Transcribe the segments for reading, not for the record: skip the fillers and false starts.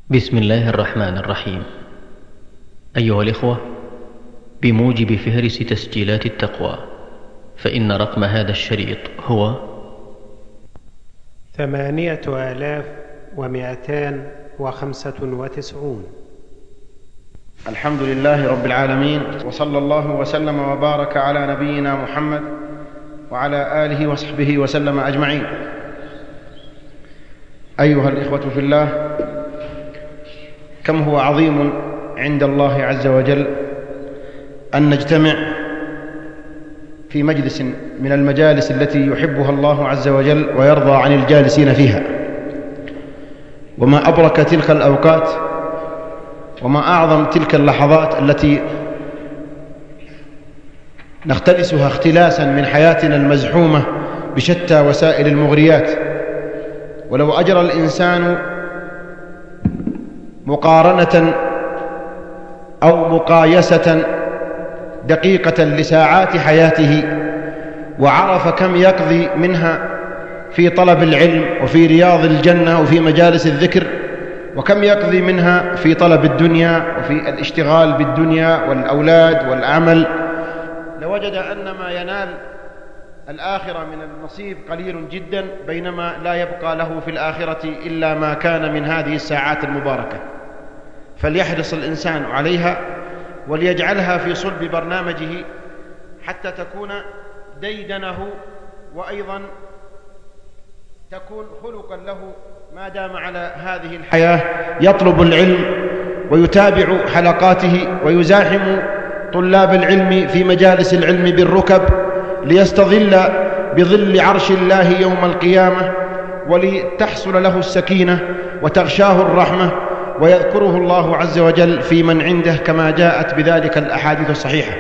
بسم الله الرحمن الرحيم. أيها الإخوة، بموجب فهرس تسجيلات التقوى، فإن رقم هذا الشريط هو 8295. الحمد لله رب العالمين، وصلى الله وسلم وبارك على نبينا محمد وعلى آله وصحبه وسلم أجمعين. أيها الإخوة في الله، كم هو عظيم عند الله عز وجل أن نجتمع في مجلس من المجالس التي يحبها الله عز وجل ويرضى عن الجالسين فيها، وما أبرك تلك الأوقات وما أعظم تلك اللحظات التي نختلسها اختلاسا من حياتنا المزحومة بشتى وسائل المغريات. ولو أجرى الإنسان مقارنة أو مقايسة دقيقة لساعات حياته وعرف كم يقضي منها في طلب العلم وفي رياض الجنة وفي مجالس الذكر، وكم يقضي منها في طلب الدنيا وفي الاشتغال بالدنيا والأولاد والعمل، لوجد أن ما ينال الآخرة من النصيب قليل جدا، بينما لا يبقى له في الآخرة إلا ما كان من هذه الساعات المباركة. فليحرص الإنسان عليها وليجعلها في صلب برنامجه حتى تكون ديدنه، وأيضا تكون خلقا له ما دام على هذه الحياة يطلب العلم ويتابع حلقاته ويزاحم طلاب العلم في مجالس العلم بالركب ليستظل بظل عرش الله يوم القيامة، ولتحصل له السكينة وتغشاه الرحمة ويذكره الله عز وجل في من عنده كما جاءت بذلك الأحاديث الصحيحة.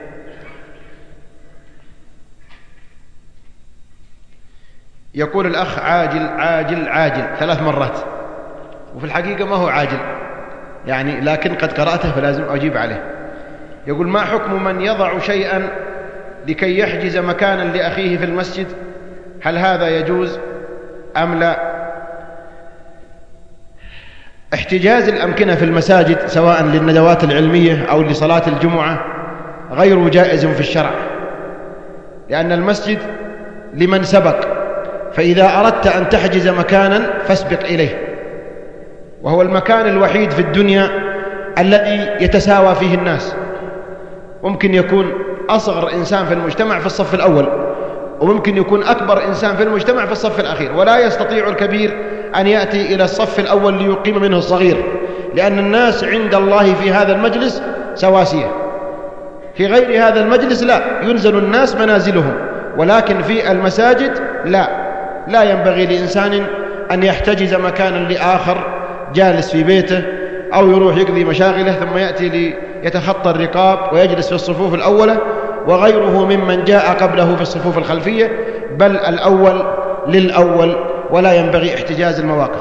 يقول الأخ عاجل عاجل عاجل 3 مرات، وفي الحقيقة ما هو عاجل يعني، لكن قد قرأته فلازم أجيب عليه. يقول: ما حكم من يضع شيئا لكي يحجز مكانا لأخيه في المسجد؟ هل هذا يجوز أم لا؟ احتجاز الأمكنة في المساجد سواء للندوات العلمية أو لصلاة الجمعة غير جائز في الشرع، لأن المسجد لمن سبق، فإذا أردت أن تحجز مكانا فاسبق إليه، وهو المكان الوحيد في الدنيا الذي يتساوى فيه الناس. ممكن يكون أصغر إنسان في المجتمع في الصف الأول، وممكن يكون أكبر إنسان في المجتمع في الصف الأخير، ولا يستطيع الكبير أن يأتي إلى الصف الأول ليقيم منه الصغير، لأن الناس عند الله في هذا المجلس سواسية. في غير هذا المجلس لا، ينزل الناس منازلهم، ولكن في المساجد لا ينبغي لإنسان أن يحتجز مكانا لآخر جالس في بيته أو يروح يقضي مشاغله ثم يأتي ليتخطى الرقاب ويجلس في الصفوف الأولى، وغيره ممن جاء قبله في الصفوف الخلفية، بل الأول للأول، ولا ينبغي احتجاز المواقف.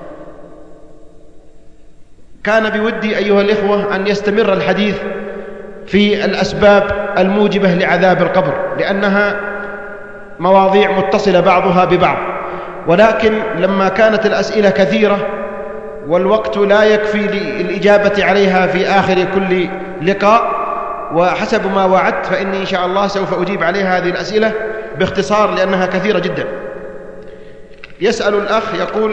كان بودي أيها الإخوة أن يستمر الحديث في الأسباب الموجبة لعذاب القبر، لأنها مواضيع متصلة بعضها ببعض، ولكن لما كانت الأسئلة كثيرة والوقت لا يكفي للإجابة عليها في آخر كل لقاء، وحسب ما وعدت فإني إن شاء الله سوف أجيب عليها هذه الأسئلة باختصار لأنها كثيرة جدا. يسأل الأخ يقول: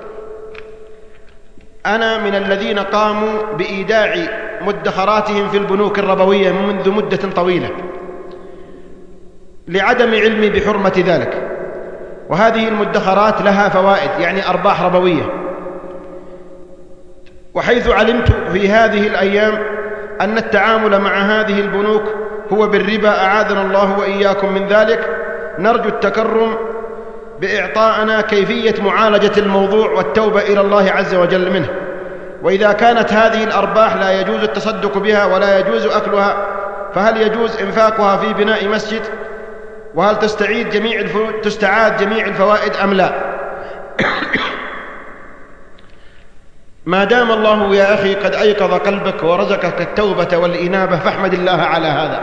أنا من الذين قاموا بإيداع مدخراتهم في البنوك الربوية منذ مدة طويلة لعدم علمي بحرمة ذلك، وهذه المدخرات لها فوائد يعني أرباح ربوية، وحيث علمت في هذه الأيام أن التعامل مع هذه البنوك هو بالربا أعاذنا الله وإياكم من ذلك، نرجو التكرم بإعطائنا كيفية معالجة الموضوع والتوبة إلى الله عز وجل منه، وإذا كانت هذه الأرباح لا يجوز التصدق بها ولا يجوز أكلها، فهل يجوز إنفاقها في بناء مسجد؟ وهل تستعاد جميع الفوائد أم لا؟ ما دام الله يا أخي قد أيقظ قلبك ورزقك التوبة والإنابة فاحمد الله على هذا،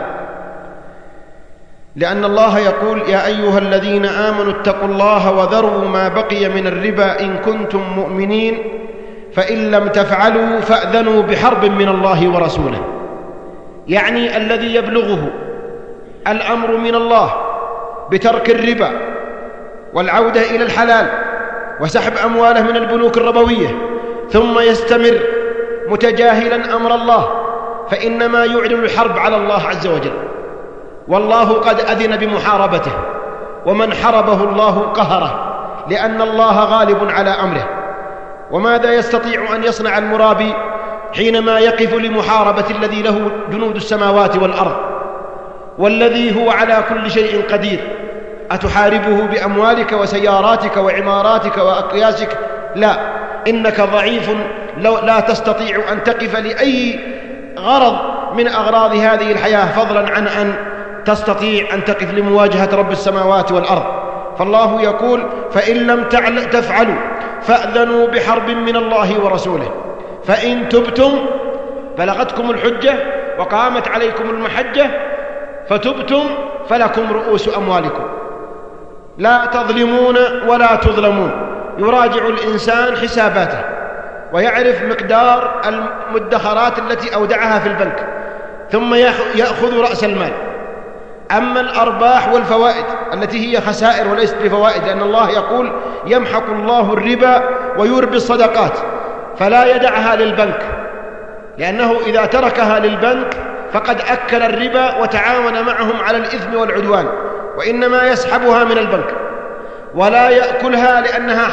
لأن الله يقول: يا أيها الذين آمنوا اتقوا الله وذروا ما بقي من الربا إن كنتم مؤمنين، فإن لم تفعلوا فأذنوا بحرب من الله ورسوله. يعني الذي يبلغه الأمر من الله بترك الربا والعودة إلى الحلال وسحب أمواله من البنوك الربوية ثم يستمر متجاهلا أمر الله، فإنما يعلن الحرب على الله عز وجل، والله قد أذن بمحاربته، ومن حربه الله قهره، لأن الله غالب على أمره. وماذا يستطيع أن يصنع المرابي حينما يقف لمحاربة الذي له جنود السماوات والأرض والذي هو على كل شيء قدير؟ أتحاربه بأموالك وسياراتك وعماراتك وأقياسك؟ لا، إنك ضعيف، لا تستطيع أن تقف لأي غرض من أغراض هذه الحياة، فضلا عن أن تستطيع أن تقف لمواجهة رب السماوات والأرض. فالله يقول: فإن لم تفعلوا فأذنوا بحرب من الله ورسوله، فإن تبتم، بلغتكم الحجة وقامت عليكم المحجة، فتبتم فلكم رؤوس أموالكم، لا تظلمون ولا تظلمون. يراجع الإنسان حساباته ويعرف مقدار المدخرات التي أودعها في البنك، ثم يأخذ رأس المال. أما الأرباح والفوائد التي هي خسائر وليست بفوائد، لأن الله يقول: يمحق الله الربا ويربي الصدقات، فلا يدعها للبنك، لأنه إذا تركها للبنك فقد أكل الربا وتعاون معهم على الإثم والعدوان، وإنما يسحبها من البنك ولا يأكلها لأنها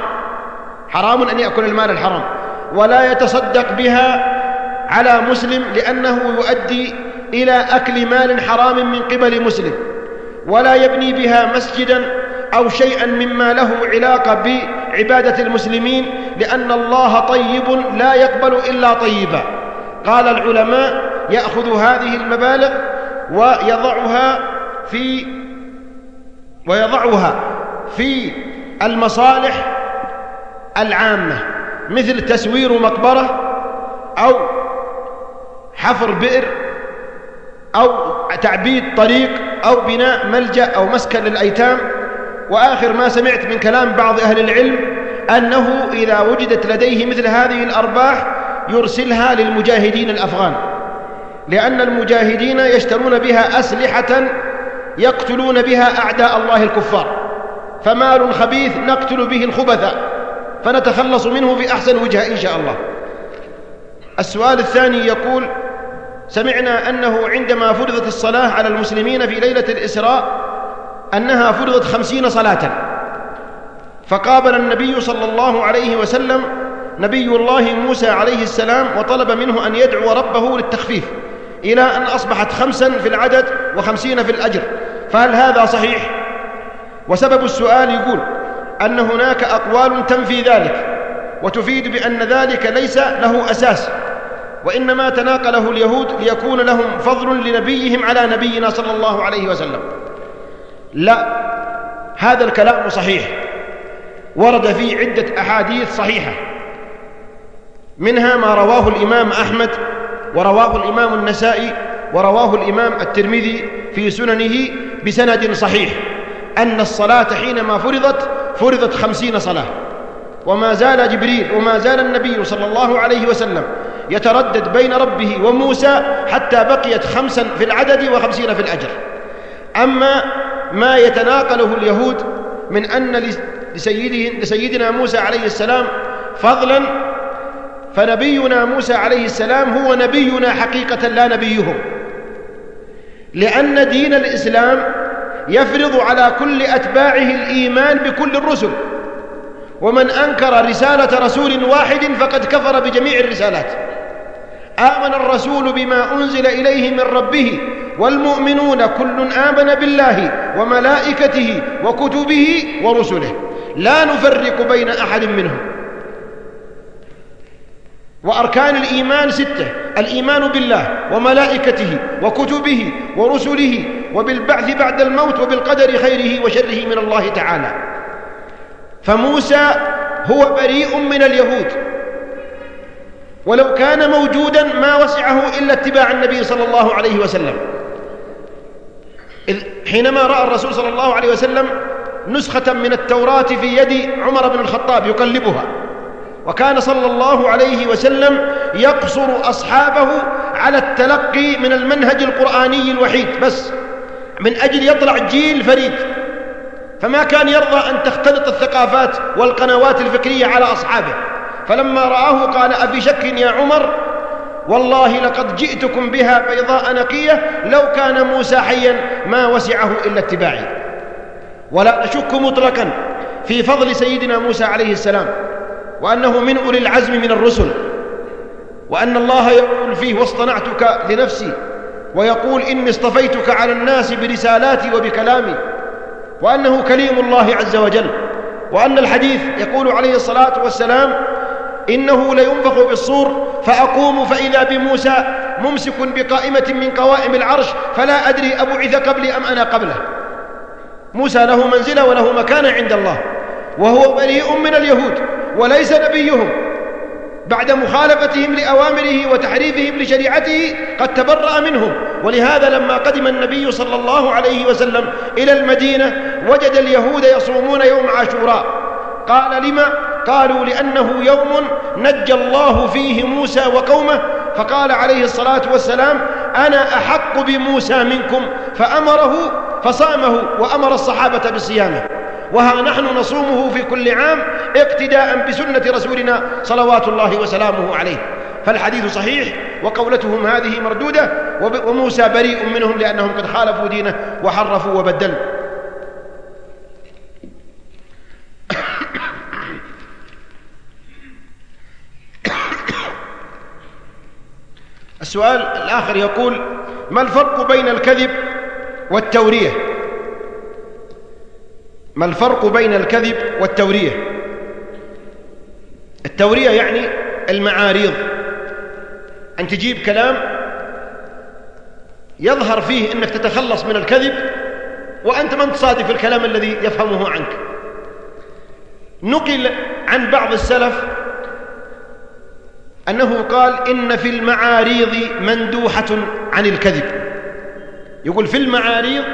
حرام أن يأكل المال الحرام، ولا يتصدق بها على مسلم لأنه يؤدي إلى أكل مال حرام من قبل مسلم، ولا يبني بها مسجدا أو شيئا مما له علاقة بعبادة المسلمين، لأن الله طيب لا يقبل إلا طيبا. قال العلماء: يأخذ هذه المبالغ ويضعها في المصالح العامة، مثل تسوير مقبرة أو حفر بئر أو تعبيد طريق أو بناء ملجأ أو مسكن للأيتام. وآخر ما سمعت من كلام بعض أهل العلم أنه إذا وجدت لديه مثل هذه الأرباح يرسلها للمجاهدين الأفغان، لأن المجاهدين يشترون بها أسلحة يقتلون بها أعداء الله الكفار، فمال خبيث نقتل به الخبثاء فنتخلص منه في أحسن وجه إن شاء الله. السؤال الثاني يقول: سمعنا أنه عندما فرضت الصلاة على المسلمين في ليلة الإسراء أنها فرضت 50 صلاة، فقابل النبي صلى الله عليه وسلم نبي الله موسى عليه السلام وطلب منه أن يدعو ربه للتخفيف، إلى أن أصبحت 5 في العدد و50 في الأجر، فهل هذا صحيح؟ وسبب السؤال يقول أن هناك أقوال تنفي ذلك وتفيد بأن ذلك ليس له أساس، وإنما تناقله اليهود ليكون لهم فضل لنبيهم على نبينا صلى الله عليه وسلم. لا، هذا الكلام صحيح، ورد فيه عدة أحاديث صحيحة، منها ما رواه الإمام أحمد ورواه الإمام النسائي ورواه الإمام الترمذي في سننه بسند صحيح، أن الصلاة حينما فرضت 50 صلاة، وما زال جبريل وما زال النبي صلى الله عليه وسلم يتردد بين ربه وموسى حتى بقيت 5 في العدد و50 في الأجر. أما ما يتناقله اليهود من أن لسيدنا موسى عليه السلام فضلا، فنبينا موسى عليه السلام هو نبينا حقيقة لا نبيهم، لأن دين الإسلام يفرض على كل أتباعه الإيمان بكل الرسل، ومن أنكر رسالة رسول واحد فقد كفر بجميع الرسالات. آمن الرسول بما أنزل إليه من ربه والمؤمنون كل آمن بالله وملائكته وكتبه ورسله لا نفرق بين أحد منهم. وأركان الإيمان 6: الإيمان بالله وملائكته وكتبه ورسله وبالبعث بعد الموت وبالقدر خيره وشره من الله تعالى. فموسى هو بريء من اليهود، ولو كان موجودا ما وسعه إلا اتباع النبي صلى الله عليه وسلم. حينما رأى الرسول صلى الله عليه وسلم نسخة من التوراة في يد عمر بن الخطاب يقلبها، وكان صلى الله عليه وسلم يقصر أصحابه على التلقي من المنهج القرآني الوحيد بس، من أجل يطلع جيل فريد، فما كان يرضى أن تختلط الثقافات والقنوات الفكرية على أصحابه. فلما رآه قال: أفي شك يا عمر؟ والله لقد جئتكم بها بيضاء نقية، لو كان موسى حيا ما وسعه إلا اتباعي. ولا نشك مطلقا في فضل سيدنا موسى عليه السلام، وأنه من أولي العزم من الرسل، وأن الله يقول فيه: واصطنعتك لنفسي، ويقول: إني اصطفيتك على الناس برسالاتي وبكلامي، وأنه كليم الله عز وجل. وأن الحديث يقول عليه الصلاة والسلام: إنه لينفخ بالصور فأقوم فإذا بموسى ممسك بقائمة من قوائم العرش، فلا أدري أبعث قبلي أم أنا قبله. موسى له منزلة وله مكانة عند الله، وهو بريء من اليهود وليس نبيهم، بعد مخالفتهم لأوامره وتحريفهم لشريعته قد تبرأ منهم. ولهذا لما قدم النبي صلى الله عليه وسلم إلى المدينة وجد اليهود يصومون يوم عاشوراء. قال: لما؟ قالوا: لأنه يوم نجى الله فيه موسى وقومه. فقال عليه الصلاة والسلام: أنا أحق بموسى منكم، فأمره فصامه وأمر الصحابة بصيامه، وها نحن نصومه في كل عام اقتداء بسنة رسولنا صلوات الله وسلامه عليه. فالحديث صحيح وقولتهم هذه مردودة، وموسى بريء منهم لأنهم قد خالفوا دينه وحرفوا وبدلوا. السؤال الآخر يقول: ما الفرق بين الكذب والتورية؟ ما الفرق بين الكذب والتورية؟ التورية يعني المعاريض، أن تجيب كلام يظهر فيه أنك تتخلص من الكذب وأنت من تصادف الكلام الذي يفهمه عنك. نقل عن بعض السلف أنه قال: إن في المعاريض مندوحة عن الكذب. يقول في المعاريض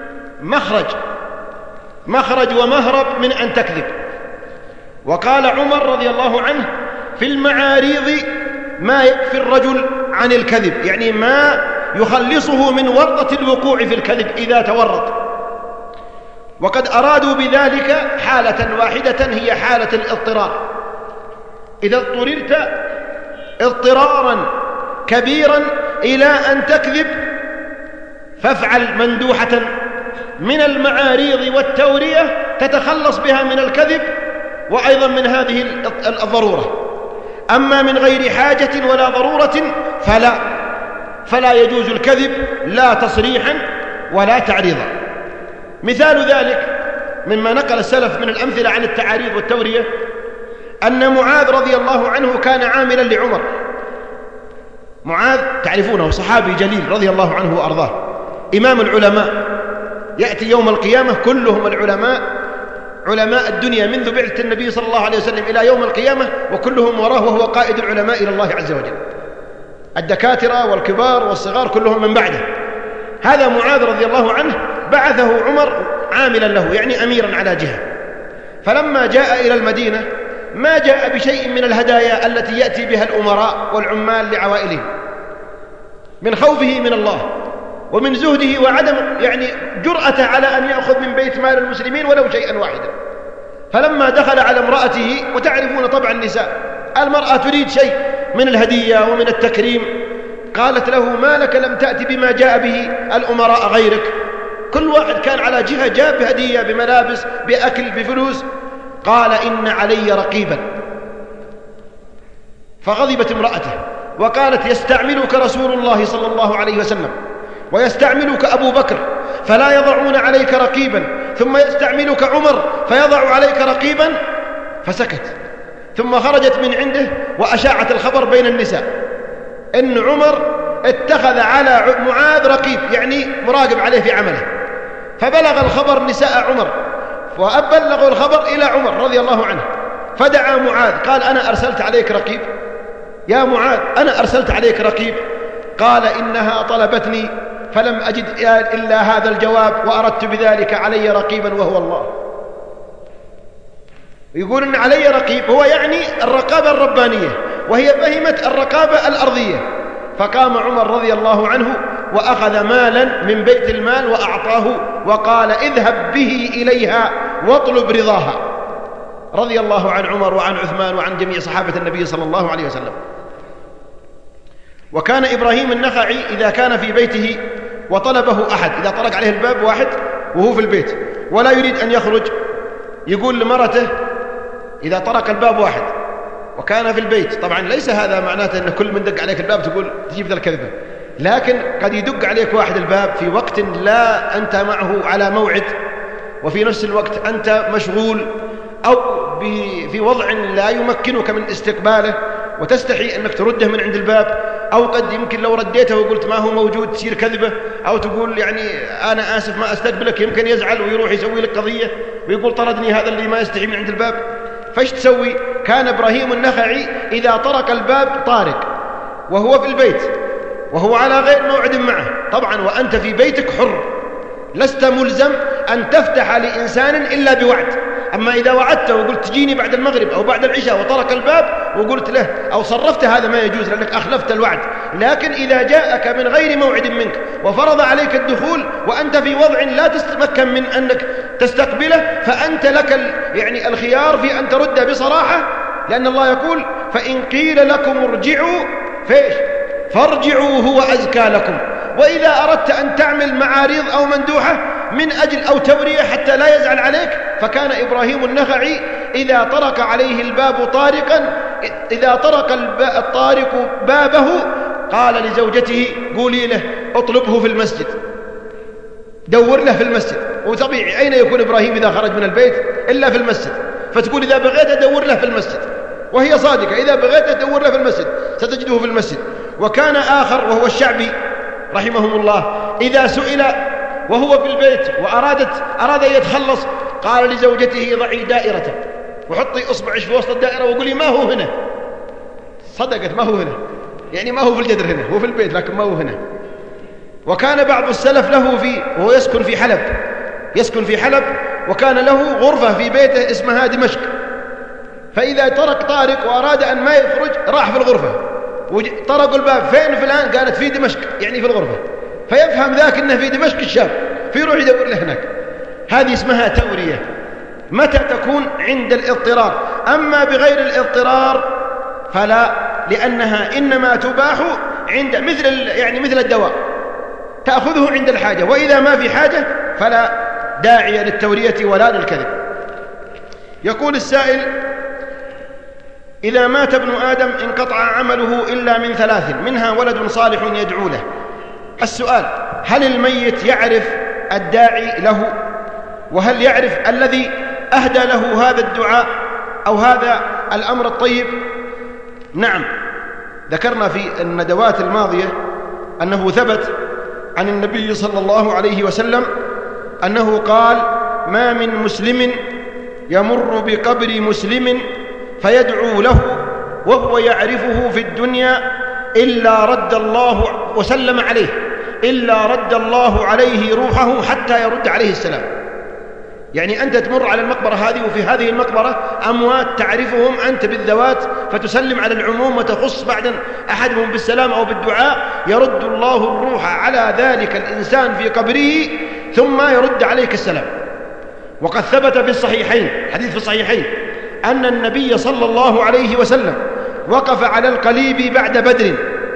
مخرج ومهرب من أن تكذب. وقال عمر رضي الله عنه: في المعاريض ما يكفي الرجل عن الكذب، يعني ما يخلصه من ورطة الوقوع في الكذب إذا تورط. وقد أرادوا بذلك حالة واحدة هي حالة الاضطرار. إذا اضطررت اضطرارا كبيرا إلى أن تكذب فافعل مندوحة من المعاريض والتورية تتخلص بها من الكذب وأيضا من هذه الضرورة. أما من غير حاجة ولا ضرورة فلا يجوز الكذب، لا تصريحا ولا تعريضا. مثال ذلك مما نقل السلف من الأمثلة عن التعاريض والتورية أن معاذ رضي الله عنه كان عاملا لعمر. معاذ تعرفونه، صحابي جليل رضي الله عنه وأرضاه، إمام العلماء، يأتي يوم القيامة كلهم العلماء، علماء الدنيا منذ بعثة النبي صلى الله عليه وسلم إلى يوم القيامة، وكلهم وراه وهو قائد العلماء إلى الله عز وجل. الدكاترة والكبار والصغار كلهم من بعده. هذا معاذ رضي الله عنه بعثه عمر عاملا له، يعني أميرا على جهة. فلما جاء إلى المدينة ما جاء بشيء من الهدايا التي يأتي بها الأمراء والعمال لعوائلهم، من خوفه من الله ومن زهده وعدم جرأته على أن يأخذ من بيت مال المسلمين ولو شيئا واحدا. فلما دخل على امرأته، وتعرفون طبع النساء، المرأة تريد شيء من الهدية ومن التكريم، قالت له: ما لك لم تأتي بما جاء به الأمراء غيرك؟ كل واحد كان على جهة جاء بهدية، بملابس، بأكل، بفلوس. قال: إن علي رقيبا. فغضبت امرأته وقالت: يستعملك رسول الله صلى الله عليه وسلم ويستعملك أبو بكر فلا يضعون عليك رقيبا، ثم يستعملك عمر فيضع عليك رقيبا. فسكت، ثم خرجت من عنده وأشاعت الخبر بين النساء إن عمر اتخذ على معاذ رقيب، يعني مراقب عليه في عمله. فبلغ الخبر نساء عمر، وأبلغوا الخبر إلى عمر رضي الله عنه، فدعا معاذ قال: أنا أرسلت عليك رقيب يا معاذ، أنا أرسلت عليك رقيب. قال: إنها طلبتني فلم أجد إلا هذا الجواب، وأردت بذلك علي رقيبا وهو الله. ويقول إن علي رقيب، هو يعني الرقابة الربانية، وهي فهمت الرقابة الأرضية. فقام عمر رضي الله عنه وأخذ مالا من بيت المال وأعطاه وقال اذهب به إليها واطلب رضاها، رضي الله عن عمر وعن عثمان وعن جميع صحابة النبي صلى الله عليه وسلم. وكان إبراهيم النخعي إذا كان في بيته وطلبه أحد، إذا طرق عليه الباب واحد وهو في البيت ولا يريد أن يخرج، يقول لمرته إذا طرق الباب واحد وكان في البيت، طبعا ليس هذا معناته أن كل من دق عليك الباب تقول تجيب ذا الكذبة، لكن قد يدق عليك واحد الباب في وقت لا أنت معه على موعد، وفي نفس الوقت أنت مشغول أو في وضع لا يمكنك من استقباله وتستحي أنك ترده من عند الباب، أو قد يمكن لو رديته وقلت ما هو موجود تصير كذبة، أو تقول يعني أنا آسف ما أستقبلك، يمكن يزعل ويروح يسوي لك قضية ويقول طردني هذا اللي ما يستحي من عند الباب. فايش تسوي؟ كان إبراهيم النخعي إذا طرق الباب طارق وهو في البيت وهو على غير موعد معه، طبعا وأنت في بيتك حر، لست ملزم أن تفتح لإنسان إلا بوعد. أما إذا وعدته وقلت تجيني بعد المغرب أو بعد العشاء وطرق الباب وقلت له أو صرفت، هذا ما يجوز لأنك أخلفت الوعد. لكن إذا جاءك من غير موعد منك وفرض عليك الدخول وأنت في وضع لا تتمكن من أنك تستقبله، فأنت لك يعني الخيار في أن ترد بصراحة، لأن الله يقول فإن قيل لكم ارجعوا فيش فارجعوا هو أزكى لكم. وإذا أردت أن تعمل معاريض أو مندوحة من أجل أو تورية حتى لا يزعل عليك، فكان إبراهيم النخعي إذا طرق عليه الباب طارقا، إذا طرق الطارق بابه قال لزوجته قولي له اطلبه في المسجد، دور له في المسجد. وطبيعي أين يكون إبراهيم إذا خرج من البيت إلا في المسجد، فتقول إذا بغيت أدور له في المسجد، وهي صادقة، إذا بغيت أدور له في المسجد ستجده في المسجد. وكان آخر وهو الشعبي رحمهم الله إذا سئل وهو في البيت أراد أن يتخلص قال لزوجته ضعي دائرة وحطي إصبعش في وسط الدائرة وقولي ما هو هنا. صدقت ما هو هنا، يعني ما هو في الجدر هنا، هو في البيت لكن ما هو هنا. وكان بعض السلف له وهو يسكن في حلب وكان له غرفة في بيته اسمها دمشق، فإذا طارق وأراد أن ما يخرج راح في الغرفة طرقوا الباب فين فلان، قالت في دمشق يعني في الغرفة، فيفهم ذاك أنه في دمشق الشاب فيروح يدور له هناك. هذه اسمها تورية. متى تكون؟ عند الاضطرار. أما بغير الاضطرار فلا، لأنها إنما تباح عند مثل الدواء تأخذه عند الحاجة، وإذا ما في حاجة فلا داعي للتورية ولا للكذب. يقول السائل إذا مات ابن آدم انقطع عمله إلا من ثلاث، منها ولد صالح يدعو له. السؤال: هل الميت يعرف الداعي له؟ وهل يعرف الذي أهدى له هذا الدعاء أو هذا الأمر الطيب؟ نعم، ذكرنا في الندوات الماضية أنه ثبت عن النبي صلى الله عليه وسلم أنه قال: ما من مسلم يمر بقبر مسلم فيدعو له وهو يعرفه في الدنيا إلا رد الله وسلم عليه إلا رد الله عليه روحه حتى يرد عليه السلام. يعني أنت تمر على المقبرة هذه، وفي هذه المقبرة أموات تعرفهم أنت بالذوات، فتسلم على العموم وتخص بعد أحدهم بالسلام أو بالدعاء، يرد الله الروح على ذلك الإنسان في قبره ثم يرد عليك السلام. وقد ثبت في الصحيحين، حديث في الصحيحين، أن النبي صلى الله عليه وسلم وقف على القليب بعد بدر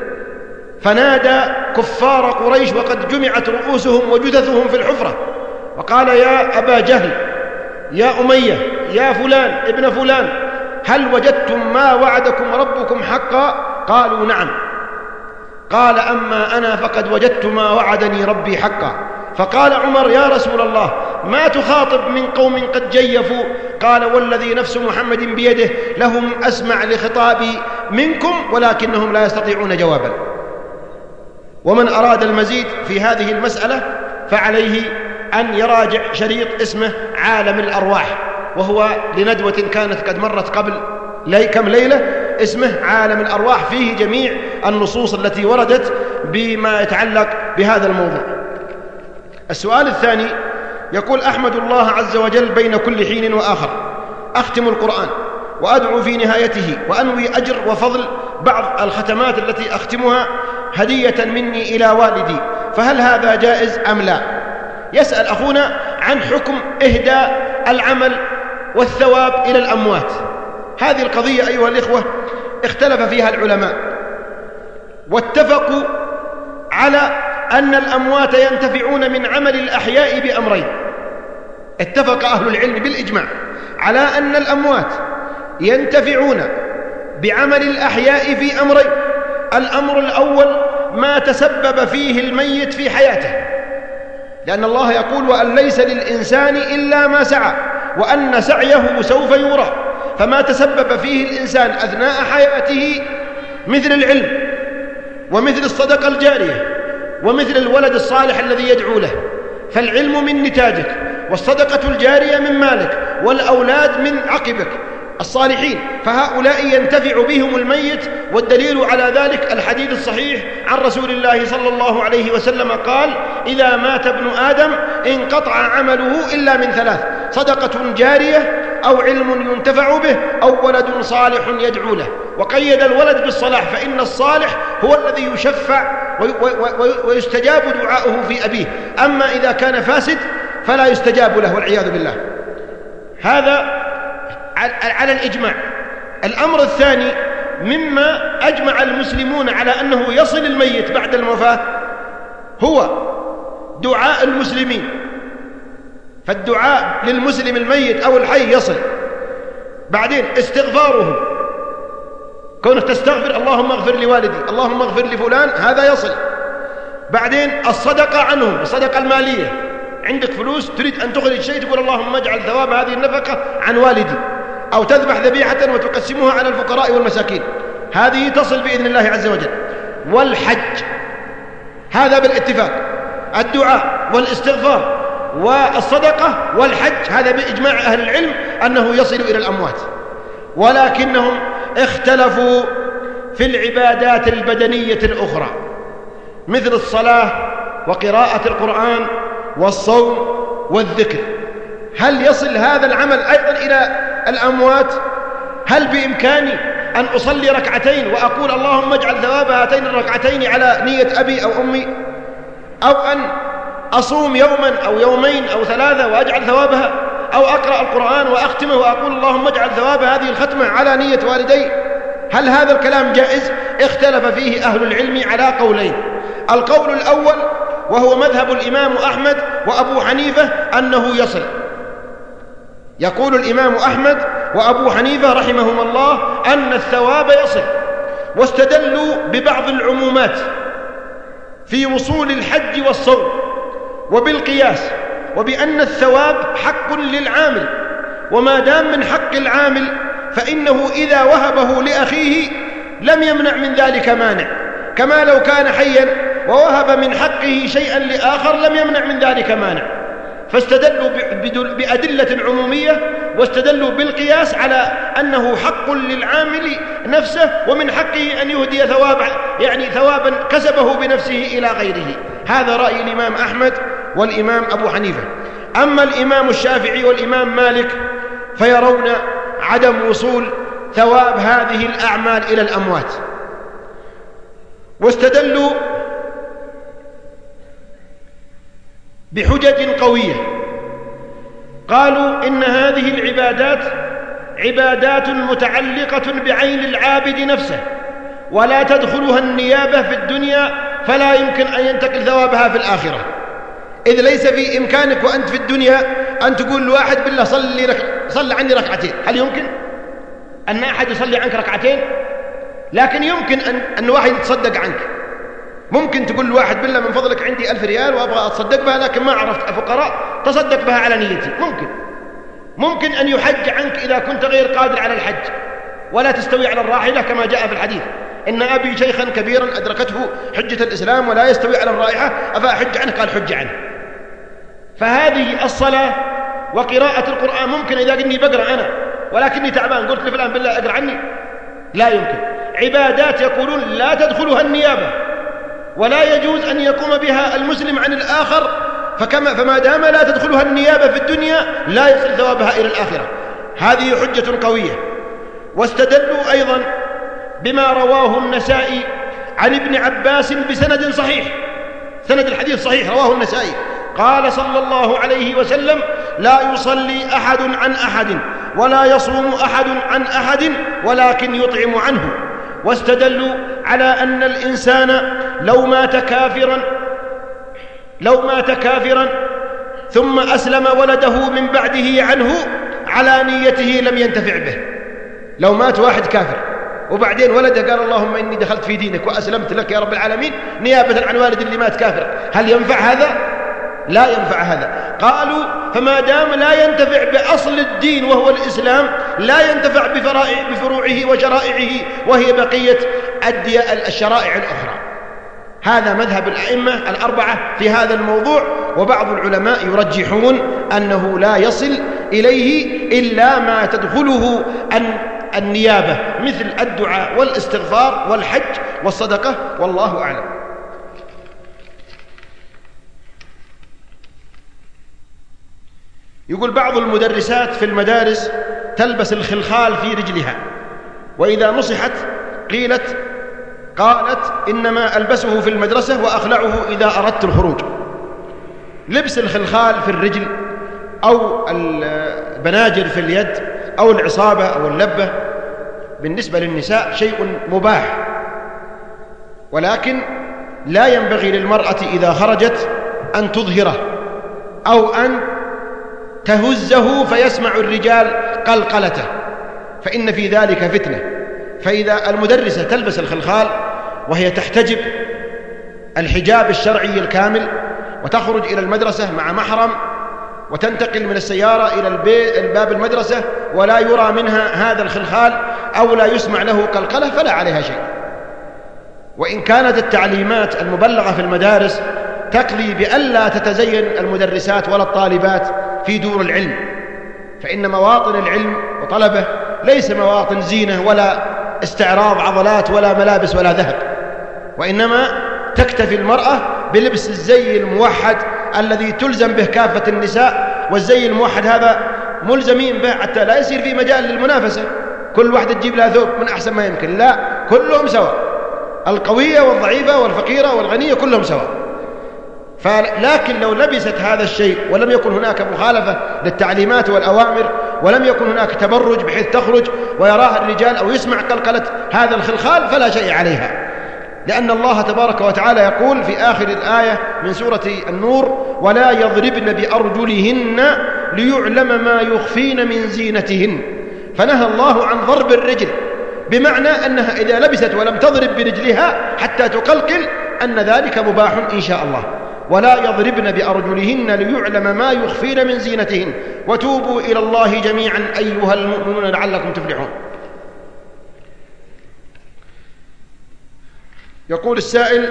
فنادى كفار قريش وقد جمعت رؤوسهم وجثثهم في الحفرة، وقال: يا أبا جهل، يا أمية، يا فلان ابن فلان، هل وجدتم ما وعدكم ربكم حقا؟ قالوا: نعم. قال: أما أنا فقد وجدت ما وعدني ربي حقا. فقال عمر: يا رسول الله، ما تخاطب من قوم قد جيفوا؟ قال: والذي نفس محمد بيده لهم أسمع لخطابي منكم ولكنهم لا يستطيعون جوابا. ومن أراد المزيد في هذه المسألة فعليه أن يراجع شريط اسمه عالم الأرواح، وهو لندوة كانت قد مرت قبل كم ليلة، اسمه عالم الأرواح، فيه جميع النصوص التي وردت بما يتعلق بهذا الموضوع. السؤال الثاني يقول: أحمد الله عز وجل بين كل حين وآخر أختم القرآن وأدعو في نهايته وأنوي أجر وفضل بعض الختمات التي أختمها هدية مني إلى والدي، فهل هذا جائز أم لا؟ يسأل أخونا عن حكم إهداء العمل والثواب إلى الأموات. هذه القضية أيها الإخوة اختلف فيها العلماء، واتفقوا على أن الأموات ينتفعون من عمل الأحياء بأمرين. اتفق أهل العلم بالإجماع على أن الأموات ينتفعون بعمل الأحياء في أمرين. الأمر الأول ما تسبب فيه الميت في حياته، لأن الله يقول وأن ليس للإنسان إلا ما سعى وأن سعيه سوف يرى، فما تسبب فيه الإنسان أثناء حياته مثل العلم ومثل الصدقة الجارية ومثل الولد الصالح الذي يدعو له، فالعلم من نتاجك والصدقة الجارية من مالك والأولاد من عقبك الصالحين، فهؤلاء ينتفع بهم الميت. والدليل على ذلك الحديث الصحيح عن رسول الله صلى الله عليه وسلم قال إذا مات ابن آدم انقطع عمله إلا من ثلاث: صدقة جارية أو علم ينتفع به أو ولد صالح يدعو له. وقيد الولد بالصلاح، فإن الصالح هو الذي يشفع ويستجاب دعاؤه في أبيه، أما إذا كان فاسد فلا يستجاب له والعياذ بالله. هذا على الإجماع. الأمر الثاني مما أجمع المسلمون على أنه يصل الميت بعد الوفاة هو دعاء المسلمين، فالدعاء للمسلم الميت أو الحي يصل. بعدين استغفاره، كونك تستغفر اللهم اغفر لوالدي اللهم اغفر لفلان، هذا يصل. بعدين الصدقة عنهم، الصدقة المالية، عندك فلوس تريد أن تخرج شيء تقول اللهم اجعل ثواب هذه النفقة عن والدي، أو تذبح ذبيحة وتقسمها على الفقراء والمساكين، هذه تصل بإذن الله عز وجل. والحج هذا بالاتفاق، الدعاء والاستغفار والصدقة والحج هذا بإجماع أهل العلم أنه يصل إلى الأموات. ولكنهم اختلفوا في العبادات البدنية الأخرى مثل الصلاة وقراءة القرآن والصوم والذكر، هل يصل هذا العمل أيضا إلى الأموات؟ هل بإمكاني أن أصلي ركعتين وأقول اللهم اجعل ثواب هاتين الركعتين على نية أبي أو أمي، أو أن أصوم يوما أو يومين أو ثلاثة وأجعل ثوابها، أو أقرأ القرآن وأختمه وأقول اللهم اجعل ثواب هذه الختمة على نية والدي؟ هل هذا الكلام جائز؟ اختلف فيه أهل العلم على قولين. القول الأول وهو مذهب الإمام أحمد وأبو حنيفة أنه يصل. يقول الإمام أحمد وأبو حنيفة رحمهما الله أن الثواب يصل، واستدلوا ببعض العمومات في وصول الحج والصوم وبالقياس، وبأن الثواب حق للعامل، وما دام من حق العامل فإنه إذا وهبه لأخيه لم يمنع من ذلك مانع، كما لو كان حيا ووهب من حقه شيئا لآخر لم يمنع من ذلك مانع. فاستدلوا بأدلة عمومية، واستدلوا بالقياس على أنه حق للعامل نفسه ومن حقه أن يهدي ثوابا كسبه بنفسه إلى غيره. هذا رأي الإمام أحمد والإمام أبو حنيفة. أما الإمام الشافعي والإمام مالك فيرون عدم وصول ثواب هذه الأعمال إلى الأموات، واستدلوا بحجج قوية. قالوا إن هذه العبادات عبادات متعلقة بعين العابد نفسه، ولا تدخلها النيابة في الدنيا، فلا يمكن أن ينتقل ثوابها في الآخرة، إذ ليس في إمكانك وأنت في الدنيا أن تقول لواحد بالله صلي عني ركعتين. هل يمكن أن أحد يصلي عنك ركعتين؟ لكن يمكن أن واحد يتصدق عنك. ممكن تقول لواحد بالله من فضلك عندي 1000 ريال وأبغى أتصدق بها لكن ما عرفت فقراء، تصدق بها على نيتي. ممكن أن يحج عنك إذا كنت غير قادر على الحج ولا تستوي على الراحلة، كما جاء في الحديث إن أبي شيخا كبيرا أدركته حجة الإسلام ولا يستوي على الرائحة أفأحج عنه؟ قال حج عنه. فهذه الصلاة وقراءة القرآن ممكن إذا قلني بقرأ أنا ولكني تعبان قلت لفلان بالله أقرأ عني، لا يمكن. عبادات يقولون لا تدخلها النيابة ولا يجوز أن يقوم بها المسلم عن الآخر، فما دام لا تدخلها النيابة في الدنيا لا يصل ثوابها إلى الآخرة. هذه حجة قوية. واستدلوا أيضا بما رواه النسائي عن ابن عباس بسند صحيح، سند الحديث صحيح رواه النسائي، قال صلى الله عليه وسلم: لا يصلي أحد عن أحد ولا يصوم أحد عن أحد ولكن يطعم عنه. واستدلوا على أن الإنسان لو مات كافرا ثم أسلم ولده من بعده عنه على نيته لم ينتفع به. لو مات واحد كافر وبعدين ولده قال: اللهم إني دخلت في دينك وأسلمت لك يا رب العالمين، نيابة عن والد اللي مات كافر، هل ينفع هذا؟ لا ينفع هذا. قالوا: فما دام لا ينتفع بأصل الدين وهو الإسلام، لا ينتفع بفروعه وشرائعه وهي بقية الشرائع الأخرى. هذا مذهب الأئمة الأربعة في هذا الموضوع. وبعض العلماء يرجحون أنه لا يصل إليه إلا ما تدخله النيابة، مثل الدعاء والاستغفار والحج والصدقة، والله أعلم. يقول: بعض المدرسات في المدارس تلبس الخلخال في رجلها، وإذا نصحت قالت: إنما ألبسه في المدرسة وأخلعه إذا أردت الخروج. لبس الخلخال في الرجل أو البناجر في اليد أو العصابة أو اللبة بالنسبة للنساء شيء مباح، ولكن لا ينبغي للمرأة إذا خرجت أن تظهره أو أن تهزه فيسمع الرجال قلقلته، فإن في ذلك فتنة. فإذا المدرسة تلبس الخلخال وهي تحتجب الحجاب الشرعي الكامل وتخرج إلى المدرسة مع محرم وتنتقل من السيارة إلى الباب المدرسة ولا يرى منها هذا الخلخال أو لا يسمع له قلقلة، فلا عليها شيء. وإن كانت التعليمات المبلغة في المدارس تقضي بألا تتزين المدرسات ولا الطالبات في دور العلم، فإن مواطن العلم وطلبه ليس مواطن زينة ولا استعراض عضلات ولا ملابس ولا ذهب، وإنما تكتفي المرأة بلبس الزي الموحد الذي تلزم به كافة النساء. والزي الموحد هذا ملزمين به حتى لا يصير في مجال للمنافسة، كل واحدة تجيب لها ثوب من أحسن ما يمكن، لا، كلهم سواء، القوية والضعيفة والفقيرة والغنية كلهم سواء. لكن لو لبست هذا الشيء ولم يكن هناك مخالفة للتعليمات والأوامر ولم يكن هناك تبرج بحيث تخرج ويراها الرجال أو يسمع قلقلة هذا الخلخال، فلا شيء عليها، لأن الله تبارك وتعالى يقول في آخر الآية من سورة النور: ولا يضربن بأرجلهن ليعلم ما يخفين من زينتهن. فنهى الله عن ضرب الرجل، بمعنى أنها إذا لبست ولم تضرب برجلها حتى تقلقل أن ذلك مباح إن شاء الله. ولا يضربن بأرجلهن ليعلم ما يخفين من زينتهن وتوبوا إلى الله جميعا أيها المؤمنون لعلكم تفلحون. يقول السائل: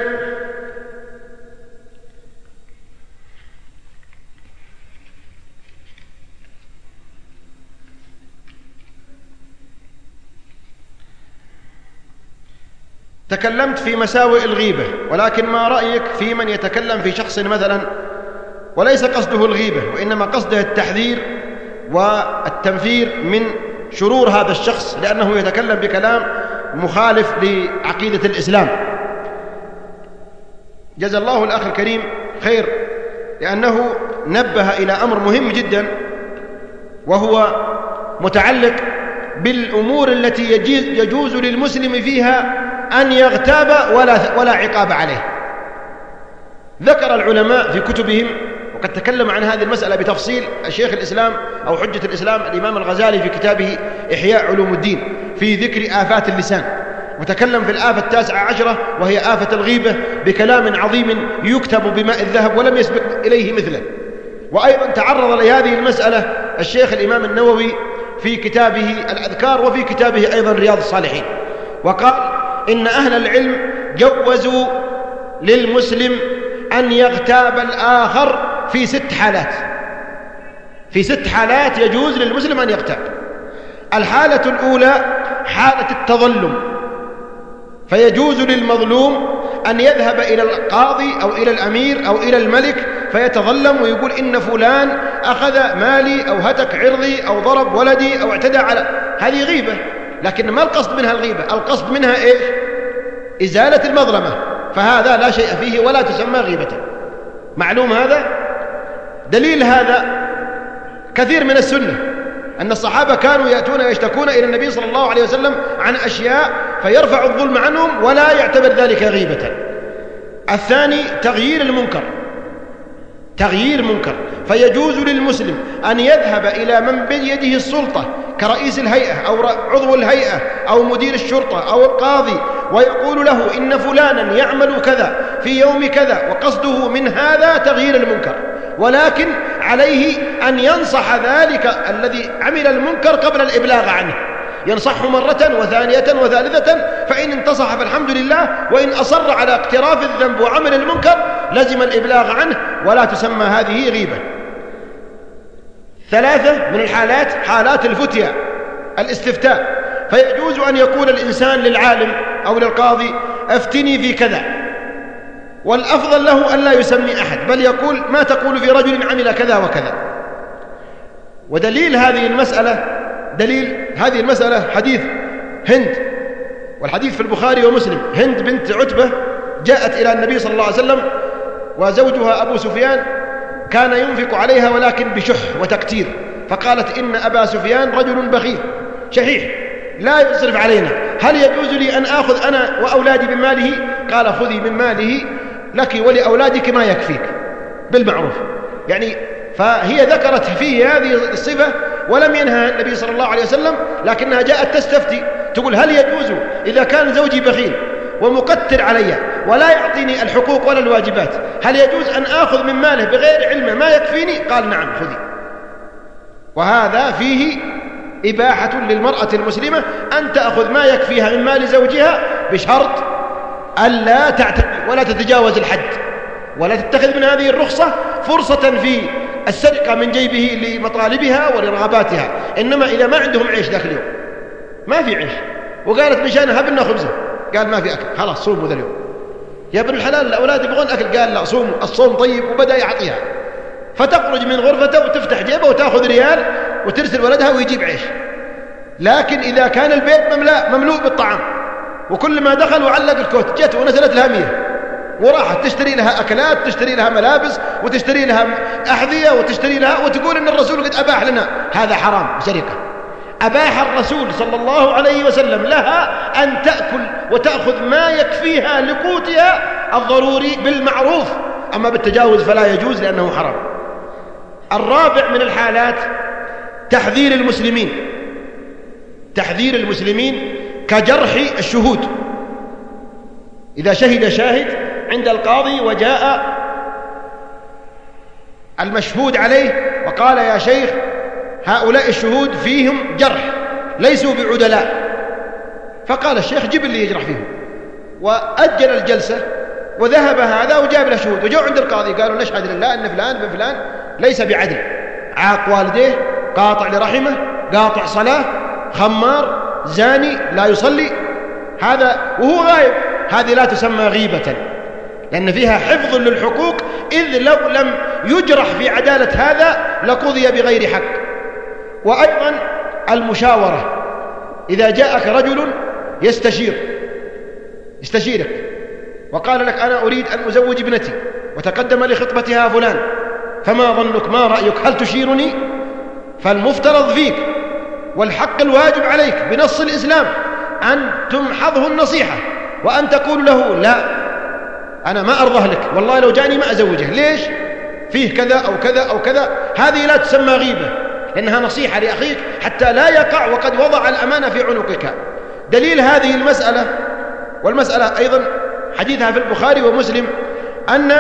تكلمت في مساوئ الغيبة، ولكن ما رأيك في من يتكلم في شخص مثلا وليس قصده الغيبة وإنما قصده التحذير والتنفير من شرور هذا الشخص لأنه يتكلم بكلام مخالف لعقيدة الإسلام؟ جزا الله الأخ الكريم خير، لأنه نبه إلى أمر مهم جدا، وهو متعلق بالأمور التي يجوز للمسلم فيها أن يغتاب ولا عقاب عليه. ذكر العلماء في كتبهم، وقد تكلم عن هذه المسألة بتفصيل الشيخ الإسلام أو حجة الإسلام الإمام الغزالي في كتابه إحياء علوم الدين في ذكر آفات اللسان، وتكلم في الآفة 19 وهي آفة الغيبة بكلام عظيم يكتب بماء الذهب ولم يسبق إليه مثله. وأيضا تعرض لهذه المسألة الشيخ الإمام النووي في كتابه الأذكار وفي كتابه أيضا رياض الصالحين، وقال إن أهل العلم جوزوا للمسلم أن يغتاب الآخر في 6 حالات. في 6 حالات يجوز للمسلم أن يغتاب. الحالة الأولى حالة التظلم، فيجوز للمظلوم أن يذهب إلى القاضي أو إلى الأمير أو إلى الملك فيتظلم ويقول إن فلان أخذ مالي أو هتك عرضي أو ضرب ولدي أو اعتدى على، هذه غيبة، لكن ما القصد منها الغيبة، القصد منها إيش؟ إزالة المظلمة، فهذا لا شيء فيه ولا تسمى غيبة. معلوم هذا؟ دليل هذا كثير من السنة أن الصحابة كانوا يأتون يشتكون إلى النبي صلى الله عليه وسلم عن أشياء فيرفع الظلم عنهم ولا يعتبر ذلك غيبة. الثاني تغيير المنكر، تغيير المنكر، فيجوز للمسلم أن يذهب إلى من بيده السلطة كرئيس الهيئة أو عضو الهيئة أو مدير الشرطة أو القاضي ويقول له إن فلانا يعمل كذا في يوم كذا وقصده من هذا تغيير المنكر، ولكن عليه أن ينصح ذلك الذي عمل المنكر قبل الإبلاغ عنه، ينصحه مرة وثانية وثالثة، فإن انتصح فالحمد لله، وإن أصر على اقتراف الذنب وعمل المنكر لزم الإبلاغ عنه ولا تسمى هذه غيبة. ثلاثة من الحالات حالات الفتية، الاستفتاء، فيجوز أن يقول الإنسان للعالم أو للقاضي افتني في كذا، والأفضل له أن لا يسمي أحد بل يقول ما تقول في رجل عمل كذا وكذا. ودليل هذه المسألة حديث هند، والحديث في البخاري ومسلم. هند بنت عتبة جاءت إلى النبي صلى الله عليه وسلم وزوجها أبو سفيان كان ينفق عليها ولكن بشح وتكتير، فقالت إن أبا سفيان رجل بخيل شحيح لا يصرف علينا، هل يجوز لي أن آخذ أنا وأولادي من ماله؟ قال خذي من ماله لك ولأولادك ما يكفيك بالمعروف. يعني فهي ذكرت فيه هذه الصفة ولم ينهى النبي صلى الله عليه وسلم، لكنها جاءت تستفتي تقول هل يجوز إذا كان زوجي بخيل ومكتر علي ولا يعطيني الحقوق ولا الواجبات، هل يجوز أن آخذ من ماله بغير علمه ما يكفيني؟ قال نعم خذي. وهذا فيه إباحة للمرأة المسلمة أن تأخذ ما يكفيها من مال زوجها بشرط ألا تعتدي ولا تتجاوز الحد، ولا تتخذ من هذه الرخصة فرصة في السرقة من جيبه لمطالبها ولرغباتها. إنما إذا ما عندهم عيش ذاك اليوم، ما في عيش، وقالت مشان هبنا خبزه، قال ما في أكل، خلاص صوموا ذا اليوم. يا ابن الحلال الأولاد يبغون أكل، قال لا صوموا، الصوم طيب، وبدأ يعطيها. فتخرج من غرفته وتفتح جيبه وتأخذ ريال وترسل ولدها ويجيب عيش. لكن إذا كان البيت مملوء بالطعام وكل ما دخل وعلق الكوت جت ونزلت لها 100 وراحت تشتري لها أكلات، تشتري لها ملابس، وتشتري لها أحذية، وتشتري لها، وتقول إن الرسول قد أباح لنا، هذا حرام سرقة. أباح الرسول صلى الله عليه وسلم لها أن تأكل وتأخذ ما يكفيها لقوتها الضروري بالمعروف، أما بالتجاوز فلا يجوز لأنه حرام. الرابع من الحالات تحذير المسلمين كجرح الشهود. إذا شهد شاهد عند القاضي وجاء المشهود عليه وقال يا شيخ هؤلاء الشهود فيهم جرح ليسوا بعدلاء، فقال الشيخ جيب اللي يجرح فيهم، وأجل الجلسة وذهب هذا وجاب له شهود، وجاءوا عند القاضي قالوا نشهد لله أن فلان بن فلان ليس بعدل، عاق والديه، قاطع لرحمه، قاطع صلاة، خمار، زاني، لا يصلي، هذا وهو غائب، هذه لا تسمى غيبة لأن فيها حفظ للحقوق، إذ لو لم يجرح في عدالة هذا لقضي بغير حق. وأيضا المشاورة، إذا جاءك رجل يستشيرك وقال لك أنا أريد أن أزوج ابنتي وتقدم لخطبتها فلان، فما ظنك، ما رأيك، هل تشيرني؟ فالمفترض فيك والحق الواجب عليك بنص الإسلام أن تمحضه النصيحة، وأن تقول له لا أنا ما أرضه لك، والله لو جاني ما أزوجه، ليش؟ فيه كذا أو كذا أو كذا. هذه لا تسمى غيبة لأنها نصيحة لأخيك حتى لا يقع وقد وضع الأمانة في عنقك. دليل هذه المسألة، والمسألة أيضا حديثها في البخاري ومسلم، أن